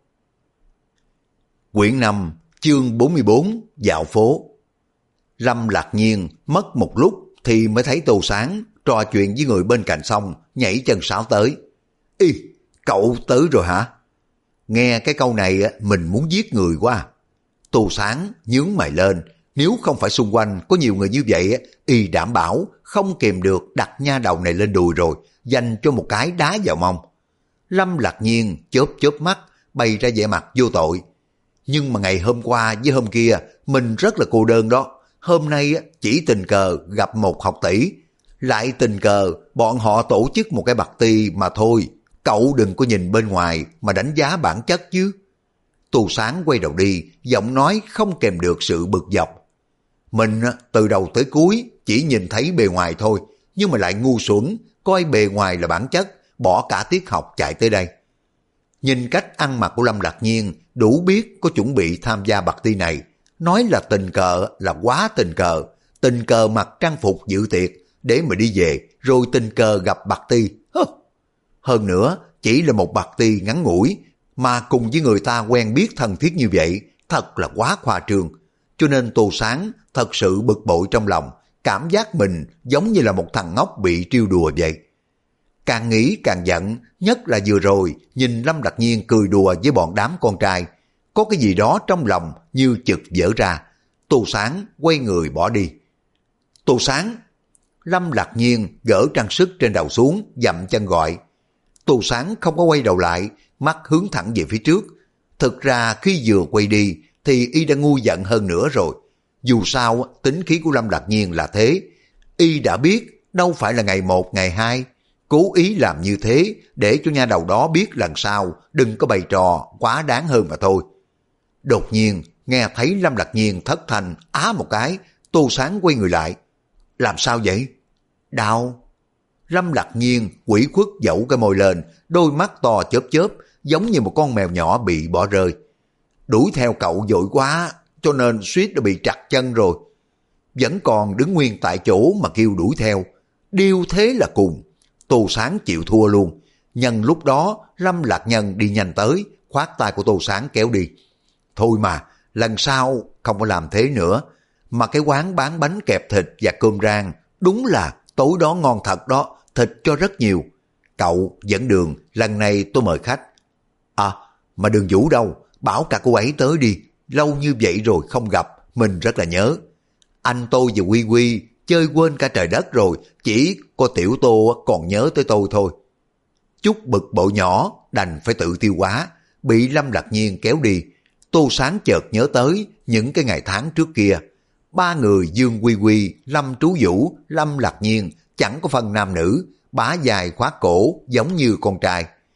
Quyển 5, chương 44, dạo phố. Lâm Lạc Nhiên mất một lúc thì mới thấy Tô Sáng trò chuyện với người bên cạnh xong, nhảy chân sáo tới. Ý, cậu tới rồi hả? Nghe cái câu này mình muốn giết người quá. Tô Sáng nhướng mày lên, nếu không phải xung quanh có nhiều người như vậy, y đảm bảo không kìm được đặt nha đầu này lên đùi rồi, dành cho một cái đá vào mông. Lâm Lạc Nhiên chớp chớp mắt, bày ra vẻ mặt vô tội. Nhưng mà ngày hôm qua với hôm kia, mình rất là cô đơn đó. Hôm nay chỉ tình cờ gặp một học tỷ, lại tình cờ bọn họ tổ chức một cái party mà thôi. Cậu đừng có nhìn bên ngoài mà đánh giá bản chất chứ. Tô Sáng quay đầu đi, giọng nói không kèm được sự bực dọc. Mình từ đầu tới cuối chỉ nhìn thấy bề ngoài thôi, nhưng mà lại ngu xuẩn, coi bề ngoài là bản chất, bỏ cả tiết học chạy tới đây. Nhìn cách ăn mặc của Lâm Lạc Nhiên, đủ biết có chuẩn bị tham gia party này. Nói là tình cờ là quá tình cờ mặc trang phục dự tiệc để mà đi về, rồi tình cờ gặp party. Hơn nữa, chỉ là một party ngắn ngủi, mà cùng với người ta quen biết thân thiết như vậy, thật là quá khoa trương. Cho nên Tô Sáng thật sự bực bội trong lòng, cảm giác mình giống như là một thằng ngốc bị trêu đùa vậy. Càng nghĩ càng giận, nhất là vừa rồi nhìn Lâm Lạc Nhiên cười đùa với bọn đám con trai, có cái gì đó trong lòng như chực vỡ ra. Tô Sáng quay người bỏ đi. Tô Sáng! Lâm Lạc Nhiên gỡ trang sức trên đầu xuống, dậm chân gọi. Tô Sáng không có quay đầu lại, mắt hướng thẳng về phía trước. Thực ra khi vừa quay đi thì y đã ngu giận hơn nữa rồi. Dù sao tính khí của Lâm Lạc Nhiên là thế, y đã biết đâu phải là ngày một ngày hai, cố ý làm như thế để cho nha đầu đó biết lần sau đừng có bày trò quá đáng hơn mà thôi. Đột nhiên nghe thấy Lâm Lạc Nhiên thất thanh á một cái, Tô Sáng quay người lại. Làm sao vậy? Đau. Lâm Lạc Nhiên quỷ khuất dẫu cái môi lên, đôi mắt to chớp chớp, giống như một con mèo nhỏ bị bỏ rơi. Đuổi theo cậu vội quá, cho nên suýt đã bị trật chân rồi. Vẫn còn đứng nguyên tại chỗ mà kêu đuổi theo. Điêu thế là cùng. Tô Sáng chịu thua luôn. Nhân lúc đó, Lâm Lạc Nhân đi nhanh tới, khoát tay của Tô Sáng kéo đi. Thôi mà, lần sau không có làm thế nữa. Mà cái quán bán bánh kẹp thịt và cơm rang, đúng là tối đó ngon thật đó, thịt cho rất nhiều. Cậu dẫn đường, lần này tôi mời khách. À, mà Đường Vũ đâu? Bảo cả cô ấy tới đi, lâu như vậy rồi không gặp, mình rất là nhớ. Anh tôi và Quy Quy chơi quên cả trời đất rồi, chỉ có Tiểu Tô còn nhớ tới tôi thôi. Chút bực bội nhỏ đành phải tự tiêu hóa, bị Lâm Lạc Nhiên kéo đi. Tô Sáng chợt nhớ tới những cái ngày tháng trước kia. Ba người Dương Quy Quy, Lâm Trú Vũ, Lâm Lạc Nhiên chẳng có phân nam nữ, bá dài khoát cổ giống như con trai.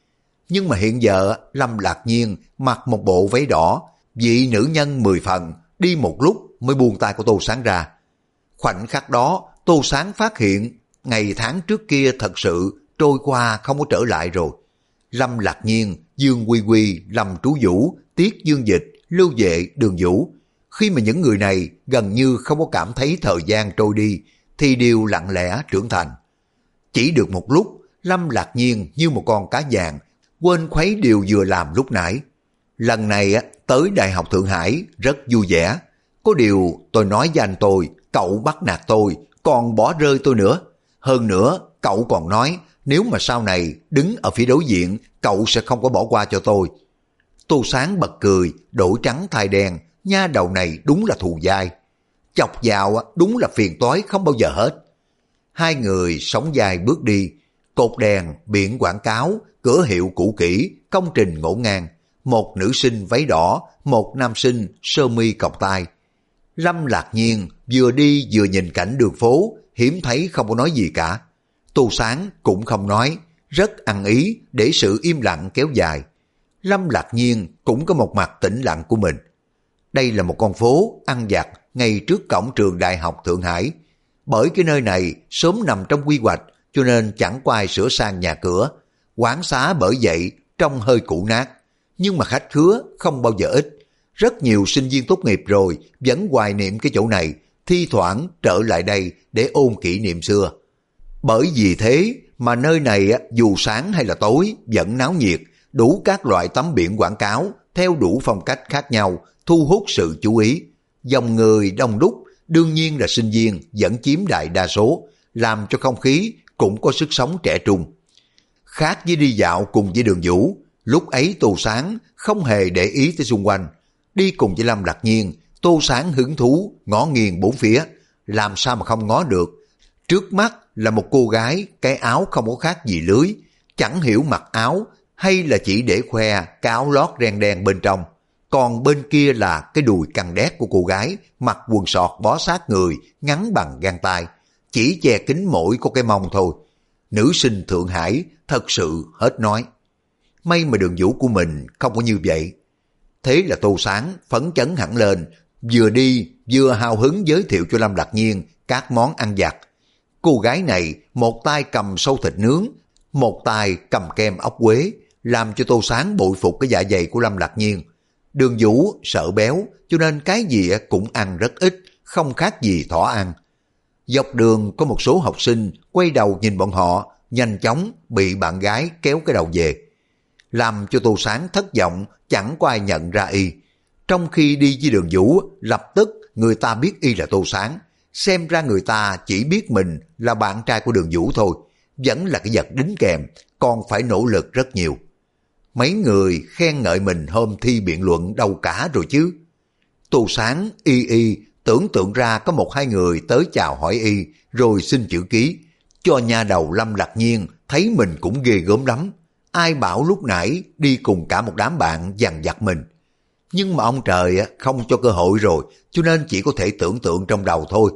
Nhưng mà hiện giờ Lâm Lạc Nhiên mặc một bộ váy đỏ, vị nữ nhân 10 phần, đi một lúc mới buông tay của Tô Sáng ra. Khoảnh khắc đó, Tô Sáng phát hiện ngày tháng trước kia thật sự trôi qua không có trở lại rồi. Lâm Lạc Nhiên, Dương Quy Quy, Lâm Trú Vũ, Tiết Dương Dịch, Lưu Vệ, Đường Vũ. Khi mà những người này gần như không có cảm thấy thời gian trôi đi, thì đều lặng lẽ trưởng thành. Chỉ được một lúc, Lâm Lạc Nhiên như một con cá vàng, quên khuấy điều vừa làm lúc nãy. Lần này tới Đại học Thượng Hải rất vui vẻ. Có điều tôi nói với anh tôi, cậu bắt nạt tôi, còn bỏ rơi tôi nữa. Hơn nữa, cậu còn nói nếu mà sau này đứng ở phía đối diện, cậu sẽ không có bỏ qua cho tôi. Tô Sáng bật cười, đổi trắng thay đen, nha đầu này đúng là thù dai. Chọc vào đúng là phiền toái không bao giờ hết. Hai người sóng vai bước đi, cột đèn, biển quảng cáo, cửa hiệu cũ kỹ, công trình ngổn ngang. Một nữ sinh váy đỏ, một nam sinh sơ mi cọc tai. Lâm Lạc Nhiên vừa đi vừa nhìn cảnh đường phố, hiếm thấy không có nói gì cả. Tô Sáng cũng không nói, rất ăn ý để sự im lặng kéo dài. Lâm Lạc Nhiên cũng có một mặt tĩnh lặng của mình. Đây là một con phố ăn vặt ngay trước cổng trường Đại học Thượng Hải. Bởi cái nơi này sớm nằm trong quy hoạch cho nên chẳng có ai sửa sang nhà cửa. Quán xá bởi vậy trông hơi cũ nát. Nhưng mà khách khứa không bao giờ ít. Rất nhiều sinh viên tốt nghiệp rồi vẫn hoài niệm cái chỗ này, thi thoảng trở lại đây để ôn kỷ niệm xưa. Bởi vì thế mà nơi này dù sáng hay là tối vẫn náo nhiệt, đủ các loại tấm biển quảng cáo theo đủ phong cách khác nhau, thu hút sự chú ý. Dòng người đông đúc, đương nhiên là sinh viên vẫn chiếm đại đa số, làm cho không khí cũng có sức sống trẻ trung. Khác với đi dạo cùng với Đường Vũ, lúc ấy Tô Sáng không hề để ý tới xung quanh. Đi cùng với Lâm Lạc Nhiên, Tô Sáng hứng thú ngó nghiêng bốn phía, làm sao mà không ngó được. Trước mắt là một cô gái, cái áo không có khác gì lưới, chẳng hiểu mặc áo hay là chỉ để khoe cái áo lót ren đen bên trong. Còn bên kia là cái đùi căng đét của cô gái, mặc quần sọt bó sát người, ngắn bằng gang tay, chỉ che kín mỗi có cái mông thôi. Nữ sinh Thượng Hải thật sự hết nói. May mà Đường Vũ của mình không có như vậy. Thế là Tô Sáng phấn chấn hẳn lên, vừa đi vừa hào hứng giới thiệu cho Lâm Lạc Nhiên các món ăn vặt. Cô gái này một tay cầm sâu thịt nướng, một tay cầm kem ốc quế, làm cho Tô Sáng bội phục cái dạ dày của Lâm Lạc Nhiên. Đường Vũ sợ béo cho nên cái gì cũng ăn rất ít, không khác gì thỏ ăn. Dọc đường có một số học sinh quay đầu nhìn bọn họ, nhanh chóng bị bạn gái kéo cái đầu về. Làm cho Tô Sáng thất vọng, chẳng có ai nhận ra y. Trong khi đi với Đường Vũ, lập tức người ta biết y là Tô Sáng. Xem ra người ta chỉ biết mình là bạn trai của Đường Vũ thôi, vẫn là cái vật đính kèm, còn phải nỗ lực rất nhiều. Mấy người khen ngợi mình hôm thi biện luận đâu cả rồi chứ. Tô Sáng y tưởng tượng ra có một hai người tới chào hỏi y rồi xin chữ ký, cho nha đầu Lâm Lạc Nhiên thấy mình cũng ghê gớm lắm. Ai bảo lúc nãy đi cùng cả một đám bạn dằn vặt mình. Nhưng mà ông trời không cho cơ hội rồi, cho nên chỉ có thể tưởng tượng trong đầu thôi.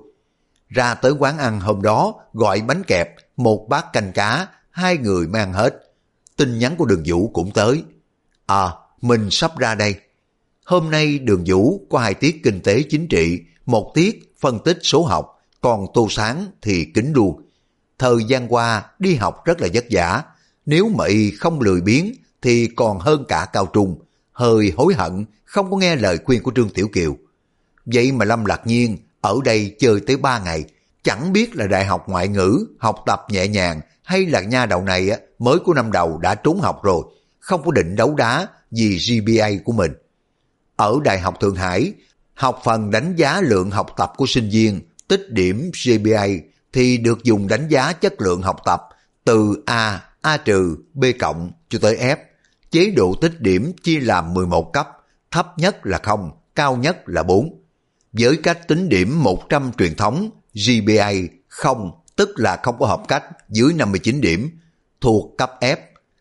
Ra tới quán ăn hôm đó, gọi bánh kẹp, một bát canh cá, hai người mang hết. Tin nhắn của Đường Vũ cũng tới. Mình sắp ra đây. Hôm nay Đường Vũ có 2 tiết kinh tế chính trị, 1 tiết phân tích số học, còn Tô Sáng thì kính luôn. Thời gian qua đi học rất là vất vả, nếu mà y không lười biếng thì còn hơn cả cao trung, hơi hối hận không có nghe lời khuyên của Trương Tiểu Kiều. Vậy mà Lâm Lạc Nhiên ở đây chơi tới 3 ngày, chẳng biết là đại học ngoại ngữ, học tập nhẹ nhàng hay là nha đầu này mới của năm đầu đã trốn học rồi, không có định đấu đá vì GPA của mình. Ở Đại học Thượng Hải, học phần đánh giá lượng học tập của sinh viên, tích điểm GPA thì được dùng đánh giá chất lượng học tập từ A, A trừ, B cộng cho tới F. Chế độ tích điểm chia làm 11 cấp, thấp nhất là 0, cao nhất là 4. Với cách tính điểm 100 truyền thống, GPA 0 tức là không có hợp cách dưới 59 điểm, thuộc cấp F.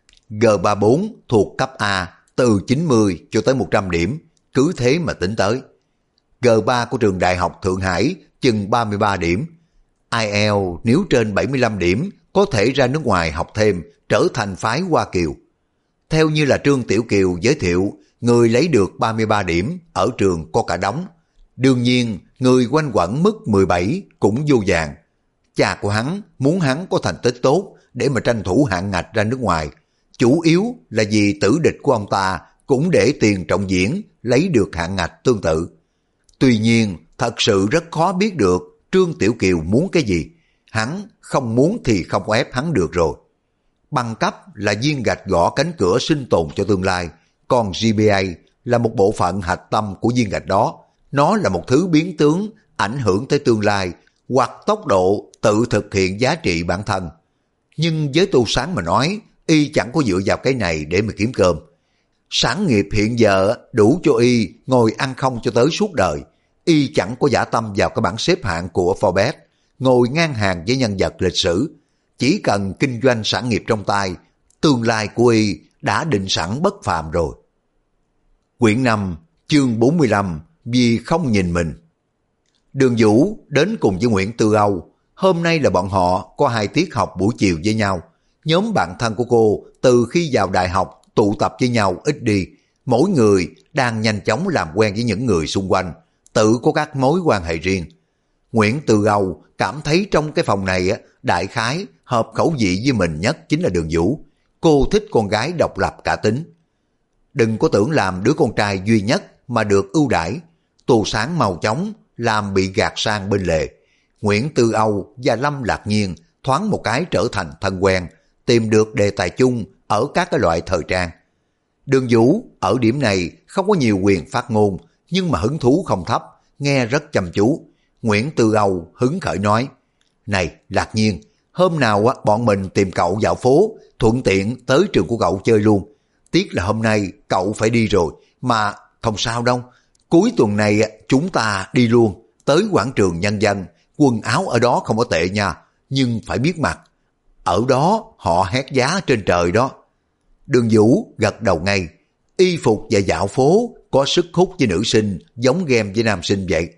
G34 thuộc cấp A, từ 90 cho tới 100 điểm, cứ thế mà tính tới. G3 của trường Đại học Thượng Hải chừng 33 điểm. IELTS nếu trên 75 điểm có thể ra nước ngoài học thêm, trở thành phái Hoa Kiều. Theo như là Trương Tiểu Kiều giới thiệu, người lấy được 33 điểm ở trường có cả đống. Đương nhiên, người quanh quẩn mức 17 cũng vô vàng. Cha của hắn muốn hắn có thành tích tốt để mà tranh thủ hạng ngạch ra nước ngoài. Chủ yếu là vì tử địch của ông ta cũng để tiền trọng diễn lấy được hạng ngạch tương tự. Tuy nhiên, thật sự rất khó biết được Trương Tiểu Kiều muốn cái gì. Hắn không muốn thì không có ép hắn được rồi. Bằng cấp là viên gạch gõ cánh cửa sinh tồn cho tương lai, còn GPA là một bộ phận hạch tâm của viên gạch đó. Nó là một thứ biến tướng ảnh hưởng tới tương lai hoặc tốc độ tự thực hiện giá trị bản thân. Nhưng với Tô Sáng mà nói, y chẳng có dựa vào cái này để mà kiếm cơm. Sản nghiệp hiện giờ đủ cho y ngồi ăn không cho tới suốt đời. Y chẳng có dã tâm vào cái bảng xếp hạng của Forbes, ngồi ngang hàng với nhân vật lịch sử. Chỉ cần kinh doanh sản nghiệp trong tay, tương lai của y đã định sẵn bất phàm rồi. Quyển 5, chương 45, vì không nhìn mình. Đường Vũ đến cùng với Nguyễn Tư Âu. Hôm nay là bọn họ có 2 tiết học buổi chiều với nhau. Nhóm bạn thân của cô từ khi vào đại học tụ tập với nhau ít đi. Mỗi người đang nhanh chóng làm quen với những người xung quanh, tự có các mối quan hệ riêng. Nguyễn Tư Âu cảm thấy trong cái phòng này đại khái hợp khẩu vị với mình nhất chính là Đường Vũ. Cô thích con gái độc lập cả tính. Đừng có tưởng làm đứa con trai duy nhất mà được ưu đãi. Tô Sáng mau chóng làm bị gạt sang bên lề. Nguyễn Tư Âu và Lâm Lạc Nhiên thoáng một cái trở thành thân quen, tìm được đề tài chung ở các cái loại thời trang. Đường Vũ ở điểm này không có nhiều quyền phát ngôn, nhưng mà hứng thú không thấp, nghe rất chăm chú. Nguyễn Tư Âu hứng khởi nói, này Lạc Nhiên, hôm nào bọn mình tìm cậu dạo phố, thuận tiện tới trường của cậu chơi luôn. Tiếc là hôm nay cậu phải đi rồi, mà không sao đâu. Cuối tuần này chúng ta đi luôn, tới quảng trường Nhân dân, quần áo ở đó không có tệ nha, nhưng phải biết mặc. Ở đó họ hét giá trên trời đó. Đường Vũ gật đầu ngay, y phục và dạo phố có sức hút với nữ sinh giống game với nam sinh vậy.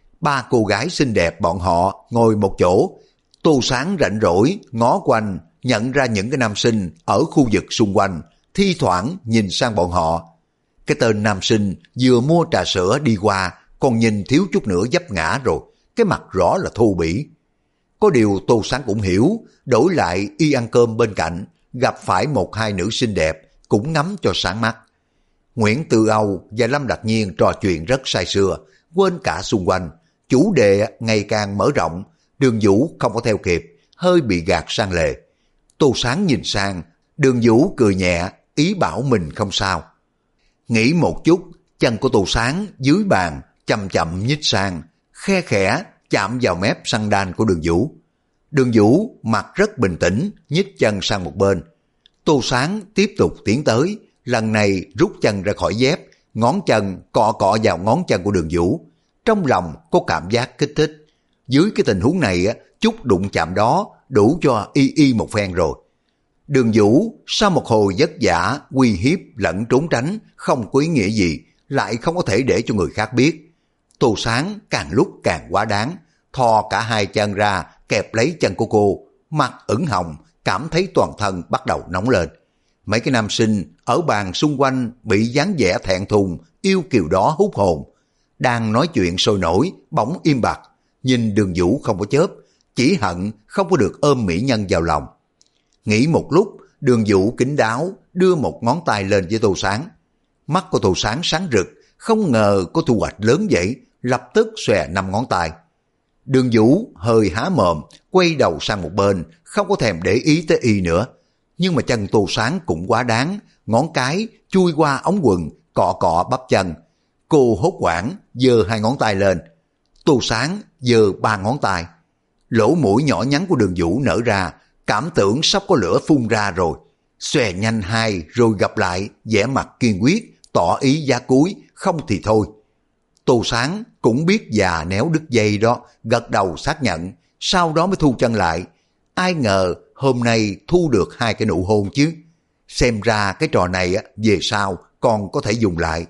3 cô gái xinh đẹp bọn họ ngồi một chỗ. Tô Sáng rảnh rỗi ngó quanh, nhận ra những cái nam sinh ở khu vực xung quanh, thi thoảng nhìn sang bọn họ. Cái tên nam sinh vừa mua trà sữa đi qua, còn nhìn thiếu chút nữa vấp ngã rồi, cái mặt rõ là thô bỉ. Có điều Tô Sáng cũng hiểu, đổi lại y ăn cơm bên cạnh, gặp phải 1-2 nữ xinh đẹp, cũng ngắm cho sáng mắt. Nguyễn Tư Âu và Lâm Lạc Nhiên trò chuyện rất say sưa, quên cả xung quanh. Chủ đề ngày càng mở rộng, Đường Vũ không có theo kịp, hơi bị gạt sang lề. Tô Sáng nhìn sang, Đường Vũ cười nhẹ, ý bảo mình không sao. Nghĩ một chút, chân của Tô Sáng dưới bàn chậm chậm nhích sang, khe khẽ chạm vào mép sandal của Đường Vũ. Đường Vũ mặt rất bình tĩnh, nhích chân sang một bên. Tô Sáng tiếp tục tiến tới, lần này rút chân ra khỏi dép, ngón chân cọ cọ vào ngón chân của Đường Vũ. Trong lòng có cảm giác kích thích. Dưới cái tình huống này, chút đụng chạm đó đủ cho y một phen rồi. Đường Vũ sau một hồi vất vả, uy hiếp lẫn trốn tránh, không có ý nghĩa gì, lại không có thể để cho người khác biết. Tô Sáng càng lúc càng quá đáng, thò cả 2 chân ra, kẹp lấy chân của cô, mặt ửng hồng, cảm thấy toàn thân bắt đầu nóng lên. Mấy cái nam sinh ở bàn xung quanh bị dáng vẻ thẹn thùng, yêu kiều đó hút hồn. Đang nói chuyện sôi nổi, bỗng im bặt, nhìn Đường Vũ không có chớp, chỉ hận không có được ôm mỹ nhân vào lòng. Nghĩ một lúc, Đường Vũ kín đáo đưa một ngón tay lên với Tô Sáng. Mắt của Tô Sáng sáng rực, không ngờ có thu hoạch lớn vậy, lập tức xòe 5 ngón tay. Đường Vũ hơi há mồm, quay đầu sang một bên, không có thèm để ý tới y nữa. Nhưng mà chân Tô Sáng cũng quá đáng, ngón cái chui qua ống quần, cọ cọ bắp chân. Cô hốt hoảng, giơ 2 ngón tay lên. Tô Sáng giơ 3 ngón tay. Lỗ mũi nhỏ nhắn của Đường Vũ nở ra, cảm tưởng sắp có lửa phun ra rồi. Xòe nhanh 2 rồi gặp lại, vẻ mặt kiên quyết, tỏ ý giá cuối, không thì thôi. Tô Sáng cũng biết già néo đứt dây đó, gật đầu xác nhận, sau đó mới thu chân lại. Ai ngờ hôm nay thu được 2 cái nụ hôn chứ. Xem ra cái trò này về sau còn có thể dùng lại.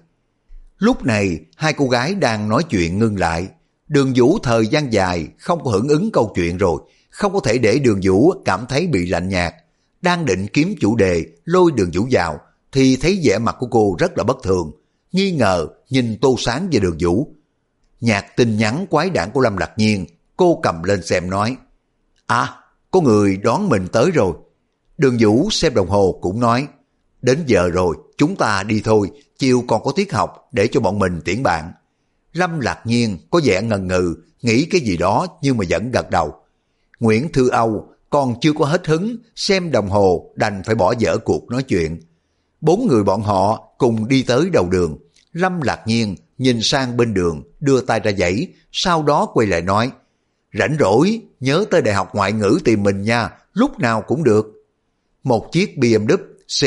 Lúc này 2 cô gái đang nói chuyện ngưng lại. Đường Vũ thời gian dài không có hưởng ứng câu chuyện rồi, không có thể để Đường Vũ cảm thấy bị lạnh nhạt. Đang định kiếm chủ đề lôi Đường Vũ vào, thì thấy vẻ mặt của cô rất là bất thường, nghi ngờ nhìn Tô Sáng và Đường Vũ. Nhạc tin nhắn quái đản của Lâm Lạc Nhiên, cô cầm lên xem nói, à, có người đón mình tới rồi. Đường Vũ xem đồng hồ cũng nói, đến giờ rồi, chúng ta đi thôi, chiều còn có tiết học để cho bọn mình tiễn bạn. Lâm Lạc Nhiên có vẻ ngần ngừ, nghĩ cái gì đó nhưng mà vẫn gật đầu. Nguyễn Thư Âu còn chưa có hết hứng, xem đồng hồ đành phải bỏ dở cuộc nói chuyện. 4 người bọn họ cùng đi tới đầu đường. Lâm Lạc Nhiên nhìn sang bên đường, đưa tay ra giãy, sau đó quay lại nói, rảnh rỗi, nhớ tới Đại học Ngoại ngữ tìm mình nha, lúc nào cũng được. Một chiếc BMW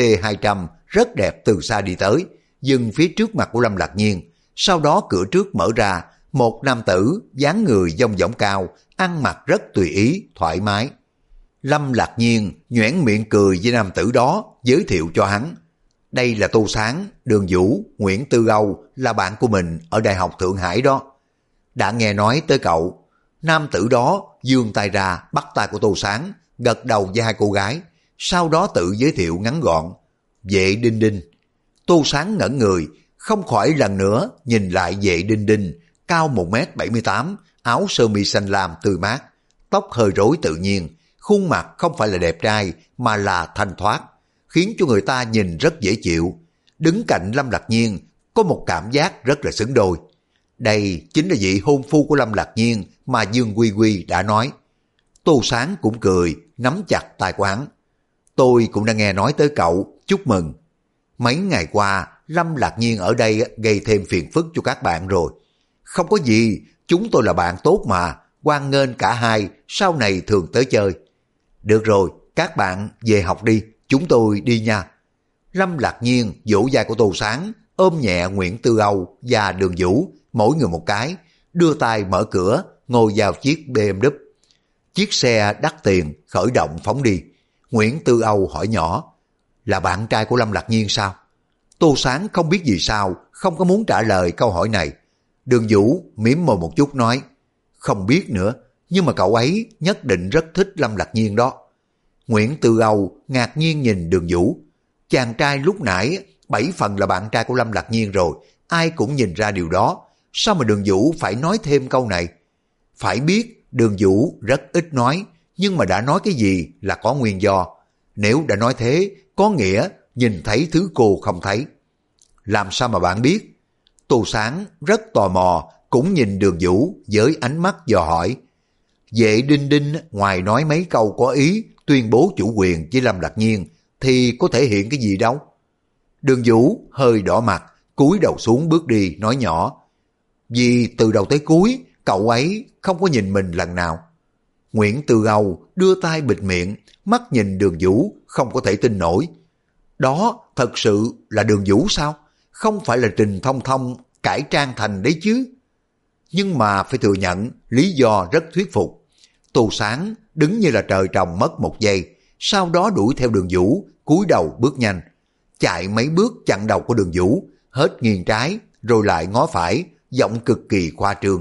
C200 rất đẹp từ xa đi tới, dừng phía trước mặt của Lâm Lạc Nhiên. Sau đó cửa trước mở ra, một nam tử dáng người dong dỏng cao, ăn mặc rất tùy ý, thoải mái. Lâm Lạc Nhiên nhoẻn miệng cười với nam tử đó, giới thiệu cho hắn. Đây là Tô Sáng, Đường Vũ, Nguyễn Tư Âu là bạn của mình ở Đại học Thượng Hải đó. Đã nghe nói tới cậu. Nam tử đó giương tay ra bắt tay của Tô Sáng, gật đầu với hai cô gái, sau đó tự giới thiệu ngắn gọn. Vệ Đinh Đinh. Tô Sáng ngẩn người, không khỏi lần nữa nhìn lại Vệ Đinh Đinh, cao 1m78, áo sơ mi xanh lam tươi mát, tóc hơi rối tự nhiên, khuôn mặt không phải là đẹp trai mà là thanh thoát, khiến cho người ta nhìn rất dễ chịu. Đứng cạnh Lâm Lạc Nhiên có một cảm giác rất là xứng đôi. Đây chính là vị hôn phu của Lâm Lạc Nhiên mà Dương Quy Quy đã nói. Tô Sáng cũng cười, nắm chặt tay của hắn. Tôi cũng đã nghe nói tới cậu, chúc mừng. Mấy ngày qua, Lâm Lạc Nhiên ở đây gây thêm phiền phức cho các bạn rồi. Không có gì, chúng tôi là bạn tốt mà, hoan nghênh cả hai, sau này thường tới chơi. Được rồi, các bạn về học đi, chúng tôi đi nha. Lâm Lạc Nhiên vỗ vai của Tô Sáng, ôm nhẹ Nguyễn Tư Âu và Đường Vũ, mỗi người một cái, đưa tay mở cửa, ngồi vào chiếc BMW. Chiếc xe đắt tiền khởi động phóng đi. Nguyễn Tư Âu hỏi nhỏ, là bạn trai của Lâm Lạc Nhiên sao? Tô Sáng không biết gì sao, không có muốn trả lời câu hỏi này. Đường Vũ mỉm môi một chút nói, không biết nữa, nhưng mà cậu ấy nhất định rất thích Lâm Lạc Nhiên đó. Nguyễn Tư Âu ngạc nhiên nhìn Đường Vũ. Chàng trai lúc nãy 7 phần là bạn trai của Lâm Lạc Nhiên rồi, ai cũng nhìn ra điều đó. Sao mà Đường Vũ phải nói thêm câu này? Phải biết Đường Vũ rất ít nói, nhưng mà đã nói cái gì là có nguyên do. Nếu đã nói thế, có nghĩa nhìn thấy thứ cô không thấy. Làm sao mà bạn biết? Tô Sáng rất tò mò, cũng nhìn Đường Vũ với ánh mắt dò hỏi. Vệ Đinh Đinh ngoài nói mấy câu có ý tuyên bố chủ quyền với Lâm Lạc Nhiên thì có thể hiện cái gì đâu. Đường Vũ hơi đỏ mặt, cúi đầu xuống bước đi nói nhỏ, vì từ đầu tới cuối cậu ấy không có nhìn mình lần nào. Nguyễn Tư Âu đưa tay bịt miệng, mắt nhìn Đường Vũ không có thể tin nổi. Đó thật sự là Đường Vũ sao? Không phải là Trình Thông Thông cải trang thành đấy chứ? Nhưng mà phải thừa nhận lý do rất thuyết phục. Tô Sáng đứng như là trời trồng mất một giây, sau đó đuổi theo Đường Vũ, cúi đầu bước nhanh, chạy mấy bước chặn đầu của Đường Vũ, hết nghiêng trái rồi lại ngó phải, giọng cực kỳ khoa trương.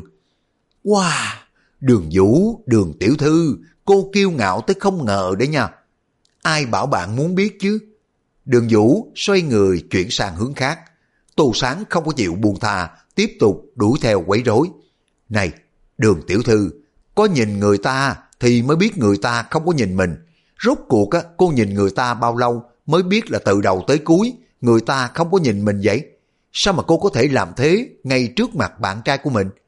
Wow, Đường Vũ, Đường tiểu thư, cô kiêu ngạo tới không ngờ đấy nha. Ai bảo bạn muốn biết chứ? Đường Vũ xoay người chuyển sang hướng khác. Tô Sáng không có chịu buông tha, tiếp tục đuổi theo quấy rối. Này, Đường tiểu thư, có nhìn người ta thì mới biết người ta không có nhìn mình. Rốt cuộc cô nhìn người ta bao lâu mới biết là từ đầu tới cuối người ta không có nhìn mình vậy? Sao mà cô có thể làm thế ngay trước mặt bạn trai của mình?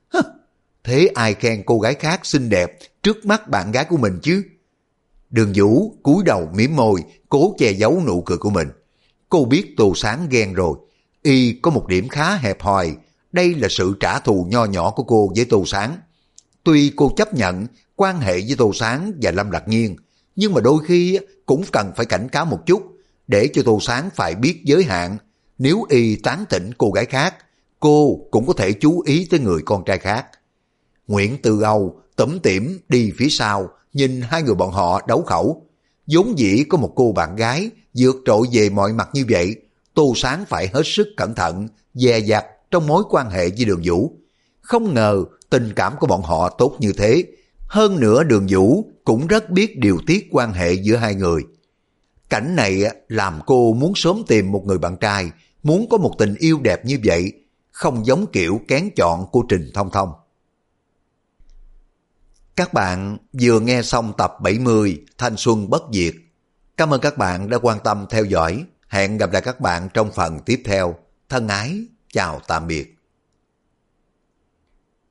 Thế ai khen cô gái khác xinh đẹp trước mắt bạn gái của mình chứ? Đường Vũ cúi đầu mỉm môi, cố che giấu nụ cười của mình. Cô biết Tô Sáng ghen rồi. Y có một điểm khá hẹp hòi, đây là sự trả thù nho nhỏ của cô với Tô Sáng. Tuy cô chấp nhận quan hệ với Tô Sáng và Lâm Lạc Nhiên, nhưng mà đôi khi cũng cần phải cảnh cáo một chút, để cho Tô Sáng phải biết giới hạn. Nếu Y tán tỉnh cô gái khác, cô cũng có thể chú ý tới người con trai khác. Nguyễn Tư Âu tủm tỉm đi phía sau, nhìn hai người bọn họ đấu khẩu. Vốn dĩ có một cô bạn gái vượt trội về mọi mặt như vậy, Tô Sáng phải hết sức cẩn thận, dè dặt trong mối quan hệ với Đường Vũ. Không ngờ tình cảm của bọn họ tốt như thế. Hơn nữa Đường Vũ cũng rất biết điều tiết quan hệ giữa hai người. Cảnh này làm cô muốn sớm tìm một người bạn trai, muốn có một tình yêu đẹp như vậy, không giống kiểu kén chọn của Trình Thông Thông. Các bạn vừa nghe xong tập 70 Thanh Xuân Bất Diệt. Cảm ơn các bạn đã quan tâm theo dõi. Hẹn gặp lại các bạn trong phần tiếp theo. Thân ái, chào tạm biệt.